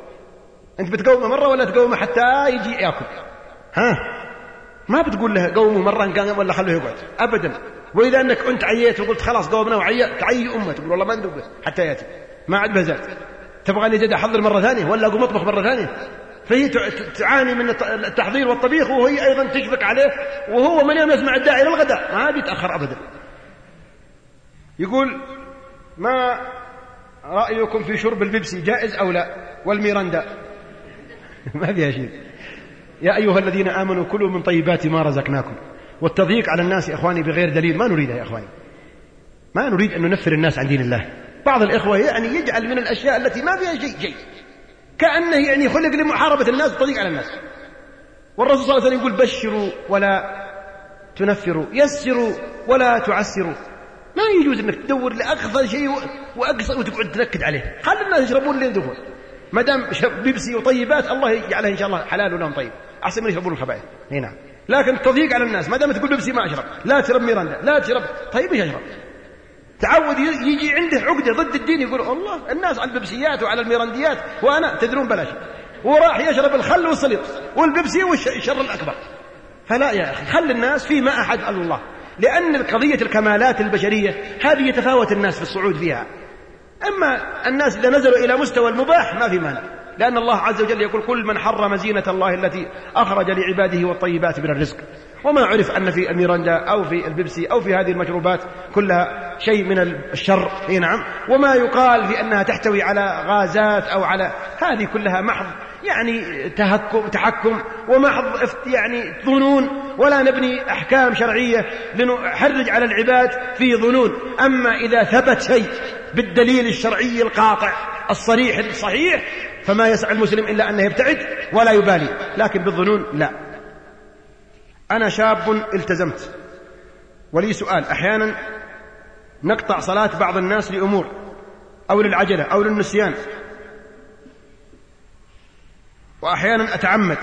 أنت بتقومه مرة ولا تقومه حتى يجي يأكل؟ ما بتقول له قومه مرة ولا خلوه يقعد أبدا. وإذا أنك أنت عييت وقلت خلاص قومنا وعيّت، تعيي أمه تقول والله ما ندوب حتى يأتي، ما عاد بهزات، تبغى لي جد أحضر مرة ثانية ولا أقوم أطبخ مرة ثانية؟ فهي تعاني من التحضير والطبيخ، وهي أيضا تشفق عليه، وهو من يوم يسمع الداعي للغداء ما بيتأخر أبدا. يقول: ما رأيكم في شرب البيبسي، جائز أو لا؟ والميرندا ما فيها شيء. يا أيها الذين آمنوا كلوا من طيبات ما رزقناكم. والتضييق على الناس يا إخواني بغير دليل ما نريدها يا إخواني، ما نريد أن ننفر الناس عن دين الله. بعض الإخوة يعني يجعل من الأشياء التي ما فيها شيء كأنه يعني خلق لمحاربة الناس والتضييق على الناس. والرسول صلى الله عليه وسلم يقول: بشروا ولا تنفروا، يسروا ولا تعسروا. ما يجوز أنك تدور لأقصى شيء وأقصى وتقعد تنكد عليه. خلي الناس يشربون اللي يدخل، ما دام بيبسي وطيبات الله يجعلها إن شاء الله حلال لهم طيب، أحسن من يشربون الخبائث. هنا لكن التضييق على الناس، ما دام تقول بيبسي ما أشرب، لا تشرب ميرندا، لا تشرب، طيب إيش أشرب؟ تعود يجي عنده عقدة ضد الدين، يقول الله الناس على البيبسيات وعلى الميرنديات وأنا تدرون بلاش، وراح يشرب الخل والصليط والبيبسي والشر الأكبر. فلا يا أخي، خلي الناس فيما أحد الله، لأن قضية الكمالات البشرية هذه يتفاوت الناس في الصعود فيها. أما الناس إذا نزلوا إلى مستوى المباح ما في مانع، لأن الله عز وجل يقول كل من حرم زينة الله التي أخرج لعباده والطيبات من الرزق. وما عرف أن في الميرندا أو في البيبسي أو في هذه المشروبات كلها شيء من الشر، نعم، وما يقال في أنها تحتوي على غازات أو على هذه كلها محض يعني تحكم ومحض يعني ظنون، ولا نبني أحكام شرعية لنحرج على العباد في ظنون. أما إذا ثبت شيء بالدليل الشرعي القاطع الصريح الصحيح فما يسعى المسلم إلا أنه يبتعد ولا يبالي، لكن بالظنون لا. أنا شاب التزمت ولي سؤال، أحيانا نقطع صلاة بعض الناس لأمور أو للعجلة أو للنسيان، وأحيانا أتعمد،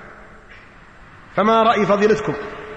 فما رأي فضيلتكم؟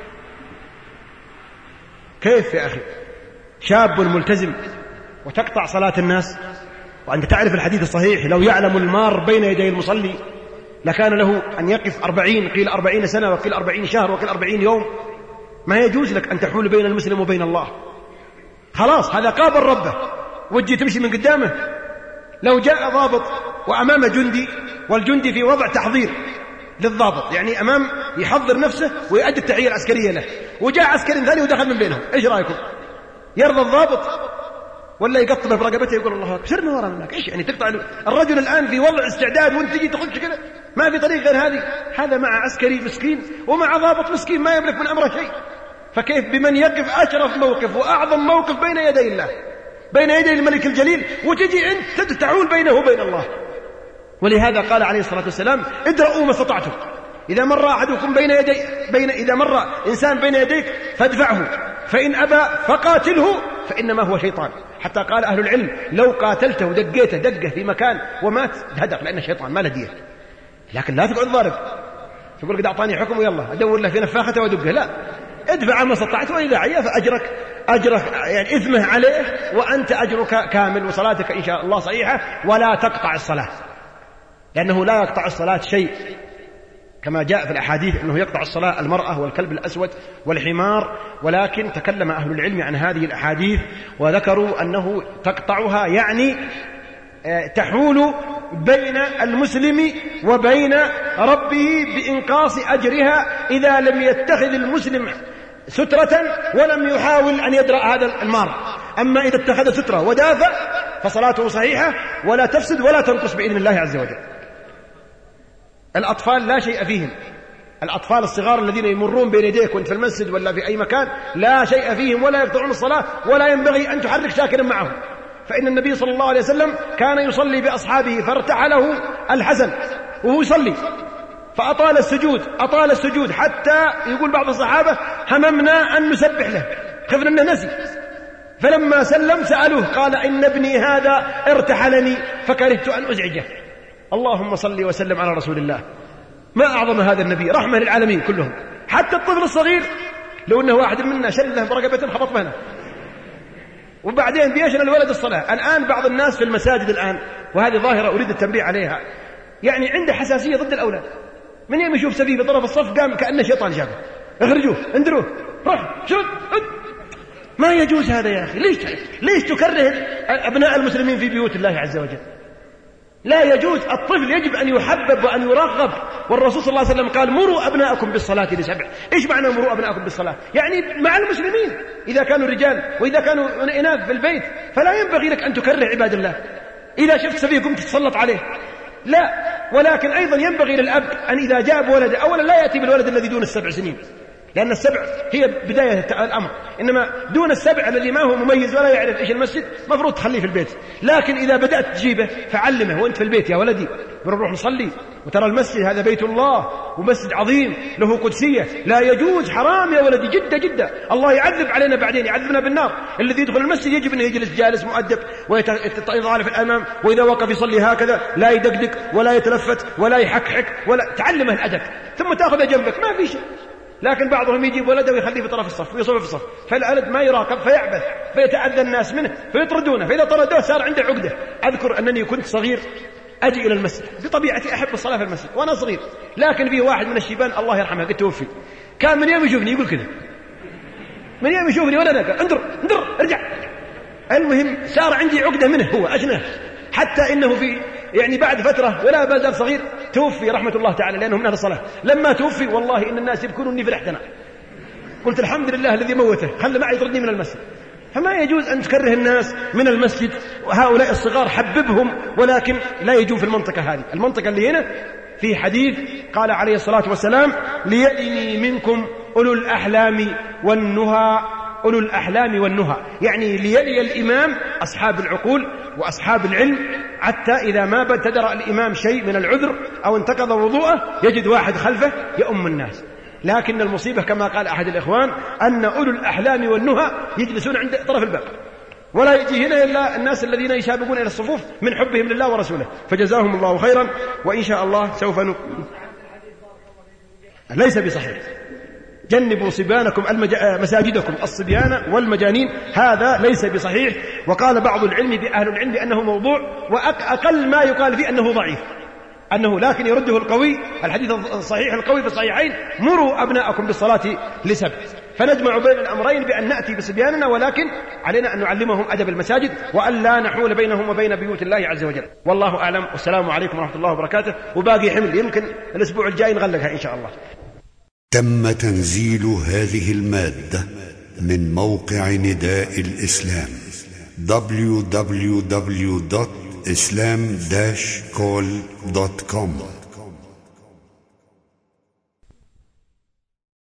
كيف يا أخي شاب ملتزم وتقطع صلاة الناس؟ وأنت تعرف الحديث الصحيح لو يعلم المار بين يدي المصلي لكان له أن يقف 40، قيل 40 سنة وقيل 40 شهر وقيل 40 يوم. ما يجوز لك أن تحول بين المسلم وبين الله، خلاص هذا قابل ربه وجي تمشي من قدامه. لو جاء ضابط وأمامه جندي والجندي في وضع تحضير للضابط، يعني أمام يحضر نفسه ويؤدي التحية العسكرية له، وجاء عسكري ثاني ودخل من بينهم، إيش رأيكم؟ يرضى الضابط ولا يقطبه برقبته يقول الله أكبر سرنا ورا منك؟ إيش يعني تقطع الرجل الآن في وضع استعداد وانت تجي تخش كذا؟ ما في طريق غير هذه. هذا مع عسكري مسكين ومع ضابط مسكين ما يملك من أمره شيء، فكيف بمن يقف أشرف موقف وأعظم موقف بين يدي الله، بين يدي الملك الجليل، وتجي أنت تعول بينه وبين الله؟ ولهذا قال عليه الصلاة والسلام ادرؤوا ما استطعتم، إذا مر أحدكم إذا مر إنسان بين يديك فادفعه، فإن أبى فقاتله فإنما هو شيطان. حتى قال أهل العلم لو قاتلته دقيته دقه في مكان ومات هدق لأنه شيطان ما له دية. لكن لا تقعد ضارب تقول قد أعطاني حكم ويلا أدور له في نفاخته ودقه، لا، ادفع ما استطعت، وإذا عيا فأجرك يعني إثمه عليه وأنت أجرك كامل وصلاتك إن شاء الله صحيحة. ولا تقطع الصلاة، لأنه لا يقطع الصلاة شيء كما جاء في الأحاديث أنه يقطع الصلاة المرأة والكلب الأسود والحمار، ولكن تكلم أهل العلم عن هذه الأحاديث وذكروا أنه تقطعها يعني تحول بين المسلم وبين ربه بإنقاص أجرها إذا لم يتخذ المسلم سترة ولم يحاول أن يدرأ هذا المار. أما إذا اتخذ سترة ودافع فصلاته صحيحة ولا تفسد ولا تنقص بإذن الله عز وجل. الأطفال لا شيء فيهم، الأطفال الصغار الذين يمرون بين يديك وانت في المسجد ولا في أي مكان لا شيء فيهم ولا يقطعون الصلاة، ولا ينبغي أن تحرك ساكنا معهم. فإن النبي صلى الله عليه وسلم كان يصلي بأصحابه فارتحله الحزن وهو يصلي فأطال السجود حتى يقول بعض الصحابة هممنا أن نسبح له، خفنا أنه نسي، فلما سلم سألوه قال إن ابني هذا ارتحلني فكرهت أن أزعجه. اللهم صل وسلم على رسول الله. ما أعظم هذا النبي، رحمة للعالمين كلهم. حتى الطفل الصغير لو أنه واحد منا شله برقبته خبط بهنا، وبعدين بيشل الولد الصلاة. الآن بعض الناس في المساجد الآن، وهذه ظاهرة أريد التنبيه عليها، يعني عنده حساسية ضد الأولاد. من يوم يشوف سبيه في طرف الصف قام كأنه شيطان شافه، اخرجوه اندروه روح شرد. ما يجوز هذا يا أخي. ليش تكره أبناء المسلمين في بيوت الله عز وجل؟ لا يجوز. الطفل يجب أن يحبب وأن يرغب، والرسول صلى الله عليه وسلم قال مروا أبناءكم بالصلاة لسبع. إيش معنى مروا أبناءكم بالصلاة؟ يعني مع المسلمين إذا كانوا رجال وإذا كانوا إناث في البيت، فلا ينبغي لك أن تكره عباد الله. إذا شفت سبيه قمت تتسلط عليه، لا. ولكن أيضا ينبغي للأب أن إذا جاب ولده أولا لا يأتي بالولد الذي دون ال7 سنين، لأن ال7 هي بداية الأمر، إنما دون ال7 الذي ما هو مميز ولا يعرف إيش المسجد مفروض تخليه في البيت. لكن إذا بدأت تجيبه فعلمه وأنت في البيت يا ولدي بنروح نصلي، وترى المسجد هذا بيت الله ومسجد عظيم له قدسية، لا يجوز، حرام يا ولدي جدا جدا. الله يعذب علينا بعدين، يعذبنا بالنار. الذي يدخل المسجد يجب أنه يجلس جالس مؤدب ويتضارب في الأمام، وإذا وقف يصلي هكذا لا يدقدق ولا يتلفت ولا يحكحك ولا تعلمه الأدب، ثم تأخذه جنبك ما في شيء. لكن بعضهم يجيب ولده ويخليه في طرف الصف ويصف في الصف، فالولد ما يراقب فيعبث فيتأذى الناس منه فيطردونه، فإذا طردوه صار عنده عقدة. أذكر أنني كنت صغير أجي إلى المسجد، بطبيعتي أحب الصلاة في المسجد وأنا صغير، لكن فيه واحد من الشيبان الله يرحمه قد توفي، كان من يوم يشوفني يقول كذا، من يوم يشوفني ولا ذاك انظر ارجع المهم صار عندي عقدة منه هو أجنه، حتى إنه في يعني بعد فترة ولا بازال صغير توفي رحمة الله تعالى، لأنه من أهل الصلاة. لما توفي والله إن الناس يبكونني فرحت أنا، قلت الحمد لله الذي موته، خلى معي يطردني من المسجد. فما يجوز أن تكره الناس من المسجد، وهؤلاء الصغار حببهم، ولكن لا يجوز في المنطقة هذه. المنطقة اللي هنا في حديث قال عليه الصلاة والسلام: ليلني منكم أولو الأحلام والنهى. أولو الأحلام والنهى يعني ليلي الإمام أصحاب العقول وأصحاب العلم، حتى إذا ما ابتدر الإمام شيء من العذر أو انتقض وضوءه يجد واحد خلفه يؤم الناس. لكن المصيبة كما قال أحد الإخوان أن أولو الأحلام والنهى يجلسون عند طرف الباب، ولا يجي هنا إلا الناس الذين يسابقون إلى الصفوف من حبهم لله ورسوله، فجزاهم الله خيرا. وإن شاء الله سوف ليس بصحيح. جنبوا صبيانكم مساجدكم الصبيان والمجانين، هذا ليس بصحيح. وقال بعض أهل العلم بأنه موضوع، وأقل ما يقال فيه أنه ضعيف، لكن يرده القوي، الحديث الصحيح القوي في الصحيحين: مروا أبناءكم بالصلاة لسبع. فنجمع بين الأمرين بأن نأتي بصبياننا، ولكن علينا أن نعلمهم أدب المساجد، وأن لا نحول بينهم وبين بيوت الله عز وجل. والله أعلم، والسلام عليكم ورحمة الله وبركاته. وباقي حمل يمكن الأسبوع الجاي نغلقها إن شاء الله. تم تنزيل هذه المادة من موقع نداء الإسلام www.islam-call.com